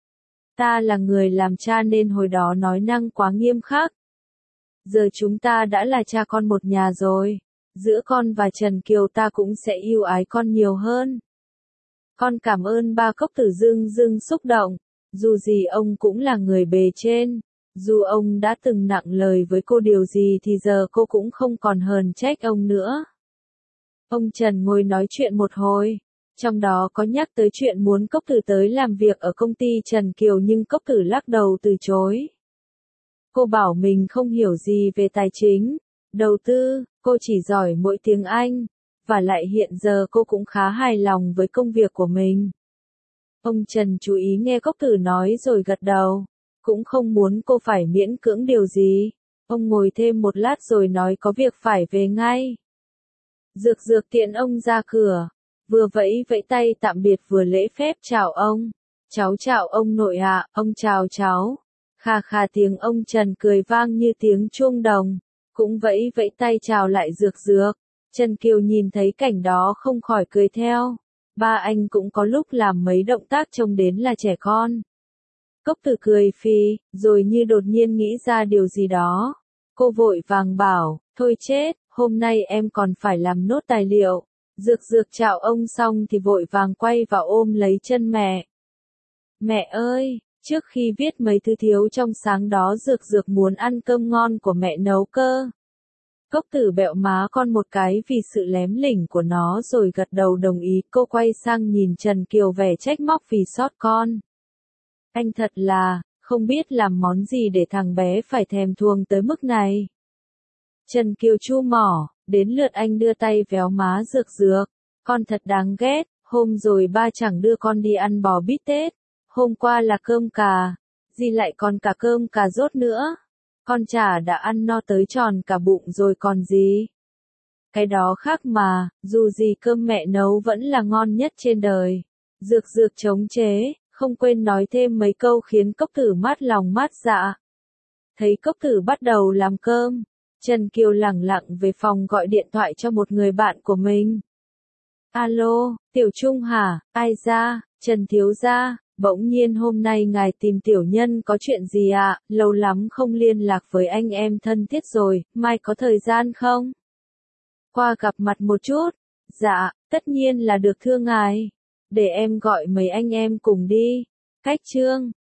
Ta là người làm cha nên hồi đó nói năng quá nghiêm khắc. Giờ chúng ta đã là cha con một nhà rồi. Giữa con và Trần Kiều ta cũng sẽ yêu ái con nhiều hơn. Con cảm ơn ba. Cốc Tử dưng dưng xúc động. Dù gì ông cũng là người bề trên. Dù ông đã từng nặng lời với cô điều gì thì giờ cô cũng không còn hờn trách ông nữa. Ông Trần ngồi nói chuyện một hồi. Trong đó có nhắc tới chuyện muốn Cốc Tử tới làm việc ở công ty Trần Kiều nhưng Cốc Tử lắc đầu từ chối. Cô bảo mình không hiểu gì về tài chính, đầu tư, cô chỉ giỏi mỗi tiếng Anh, và lại hiện giờ cô cũng khá hài lòng với công việc của mình. Ông Trần chú ý nghe Cốc Tử nói rồi gật đầu, cũng không muốn cô phải miễn cưỡng điều gì. Ông ngồi thêm một lát rồi nói có việc phải về ngay. Dược Dược tiện ông ra cửa, vừa vẫy vẫy tay tạm biệt vừa lễ phép chào ông. Cháu chào ông nội ạ, ông chào cháu. Khà khà tiếng ông Trần cười vang như tiếng chuông đồng, cũng vẫy vẫy tay chào lại Dược Dược. Trần Kiều nhìn thấy cảnh đó không khỏi cười theo. Ba anh cũng có lúc làm mấy động tác trông đến là trẻ con. Cốc Tử cười phì, rồi như đột nhiên nghĩ ra điều gì đó. Cô vội vàng bảo, thôi chết, hôm nay em còn phải làm nốt tài liệu. Dược Dược chào ông xong thì vội vàng quay vào ôm lấy chân mẹ. Mẹ ơi, trước khi viết mấy thứ thiếu trong sáng đó Dược Dược muốn ăn cơm ngon của mẹ nấu cơ. Cốc Tử bẹo má con một cái vì sự lém lỉnh của nó rồi gật đầu đồng ý. Cô quay sang nhìn Trần Kiều vẻ trách móc vì sót con. Anh thật là, không biết làm món gì để thằng bé phải thèm thuồng tới mức này. Trần Kiều chu mỏ, đến lượt anh đưa tay véo má Dược Dược. Con thật đáng ghét, hôm rồi ba chẳng đưa con đi ăn bò bít tết. Hôm qua là cơm cà, gì lại còn cả cơm cà rốt nữa. Con chả đã ăn no tới tròn cả bụng rồi còn gì. Cái đó khác mà, dù gì cơm mẹ nấu vẫn là ngon nhất trên đời. Dược Dược chống chế, không quên nói thêm mấy câu khiến Cốc Tử mát lòng mát dạ. Thấy Cốc Tử bắt đầu làm cơm, Trần Kiều lẳng lặng về phòng gọi điện thoại cho một người bạn của mình. Alo, Tiểu Trung hả, ai ra, Trần thiếu gia, bỗng nhiên hôm nay ngài tìm tiểu nhân có chuyện gì ạ, lâu lắm không liên lạc với anh em thân thiết rồi, mai có thời gian không? Qua gặp mặt một chút, dạ, tất nhiên là được thưa ngài, để em gọi mấy anh em cùng đi. Cách chương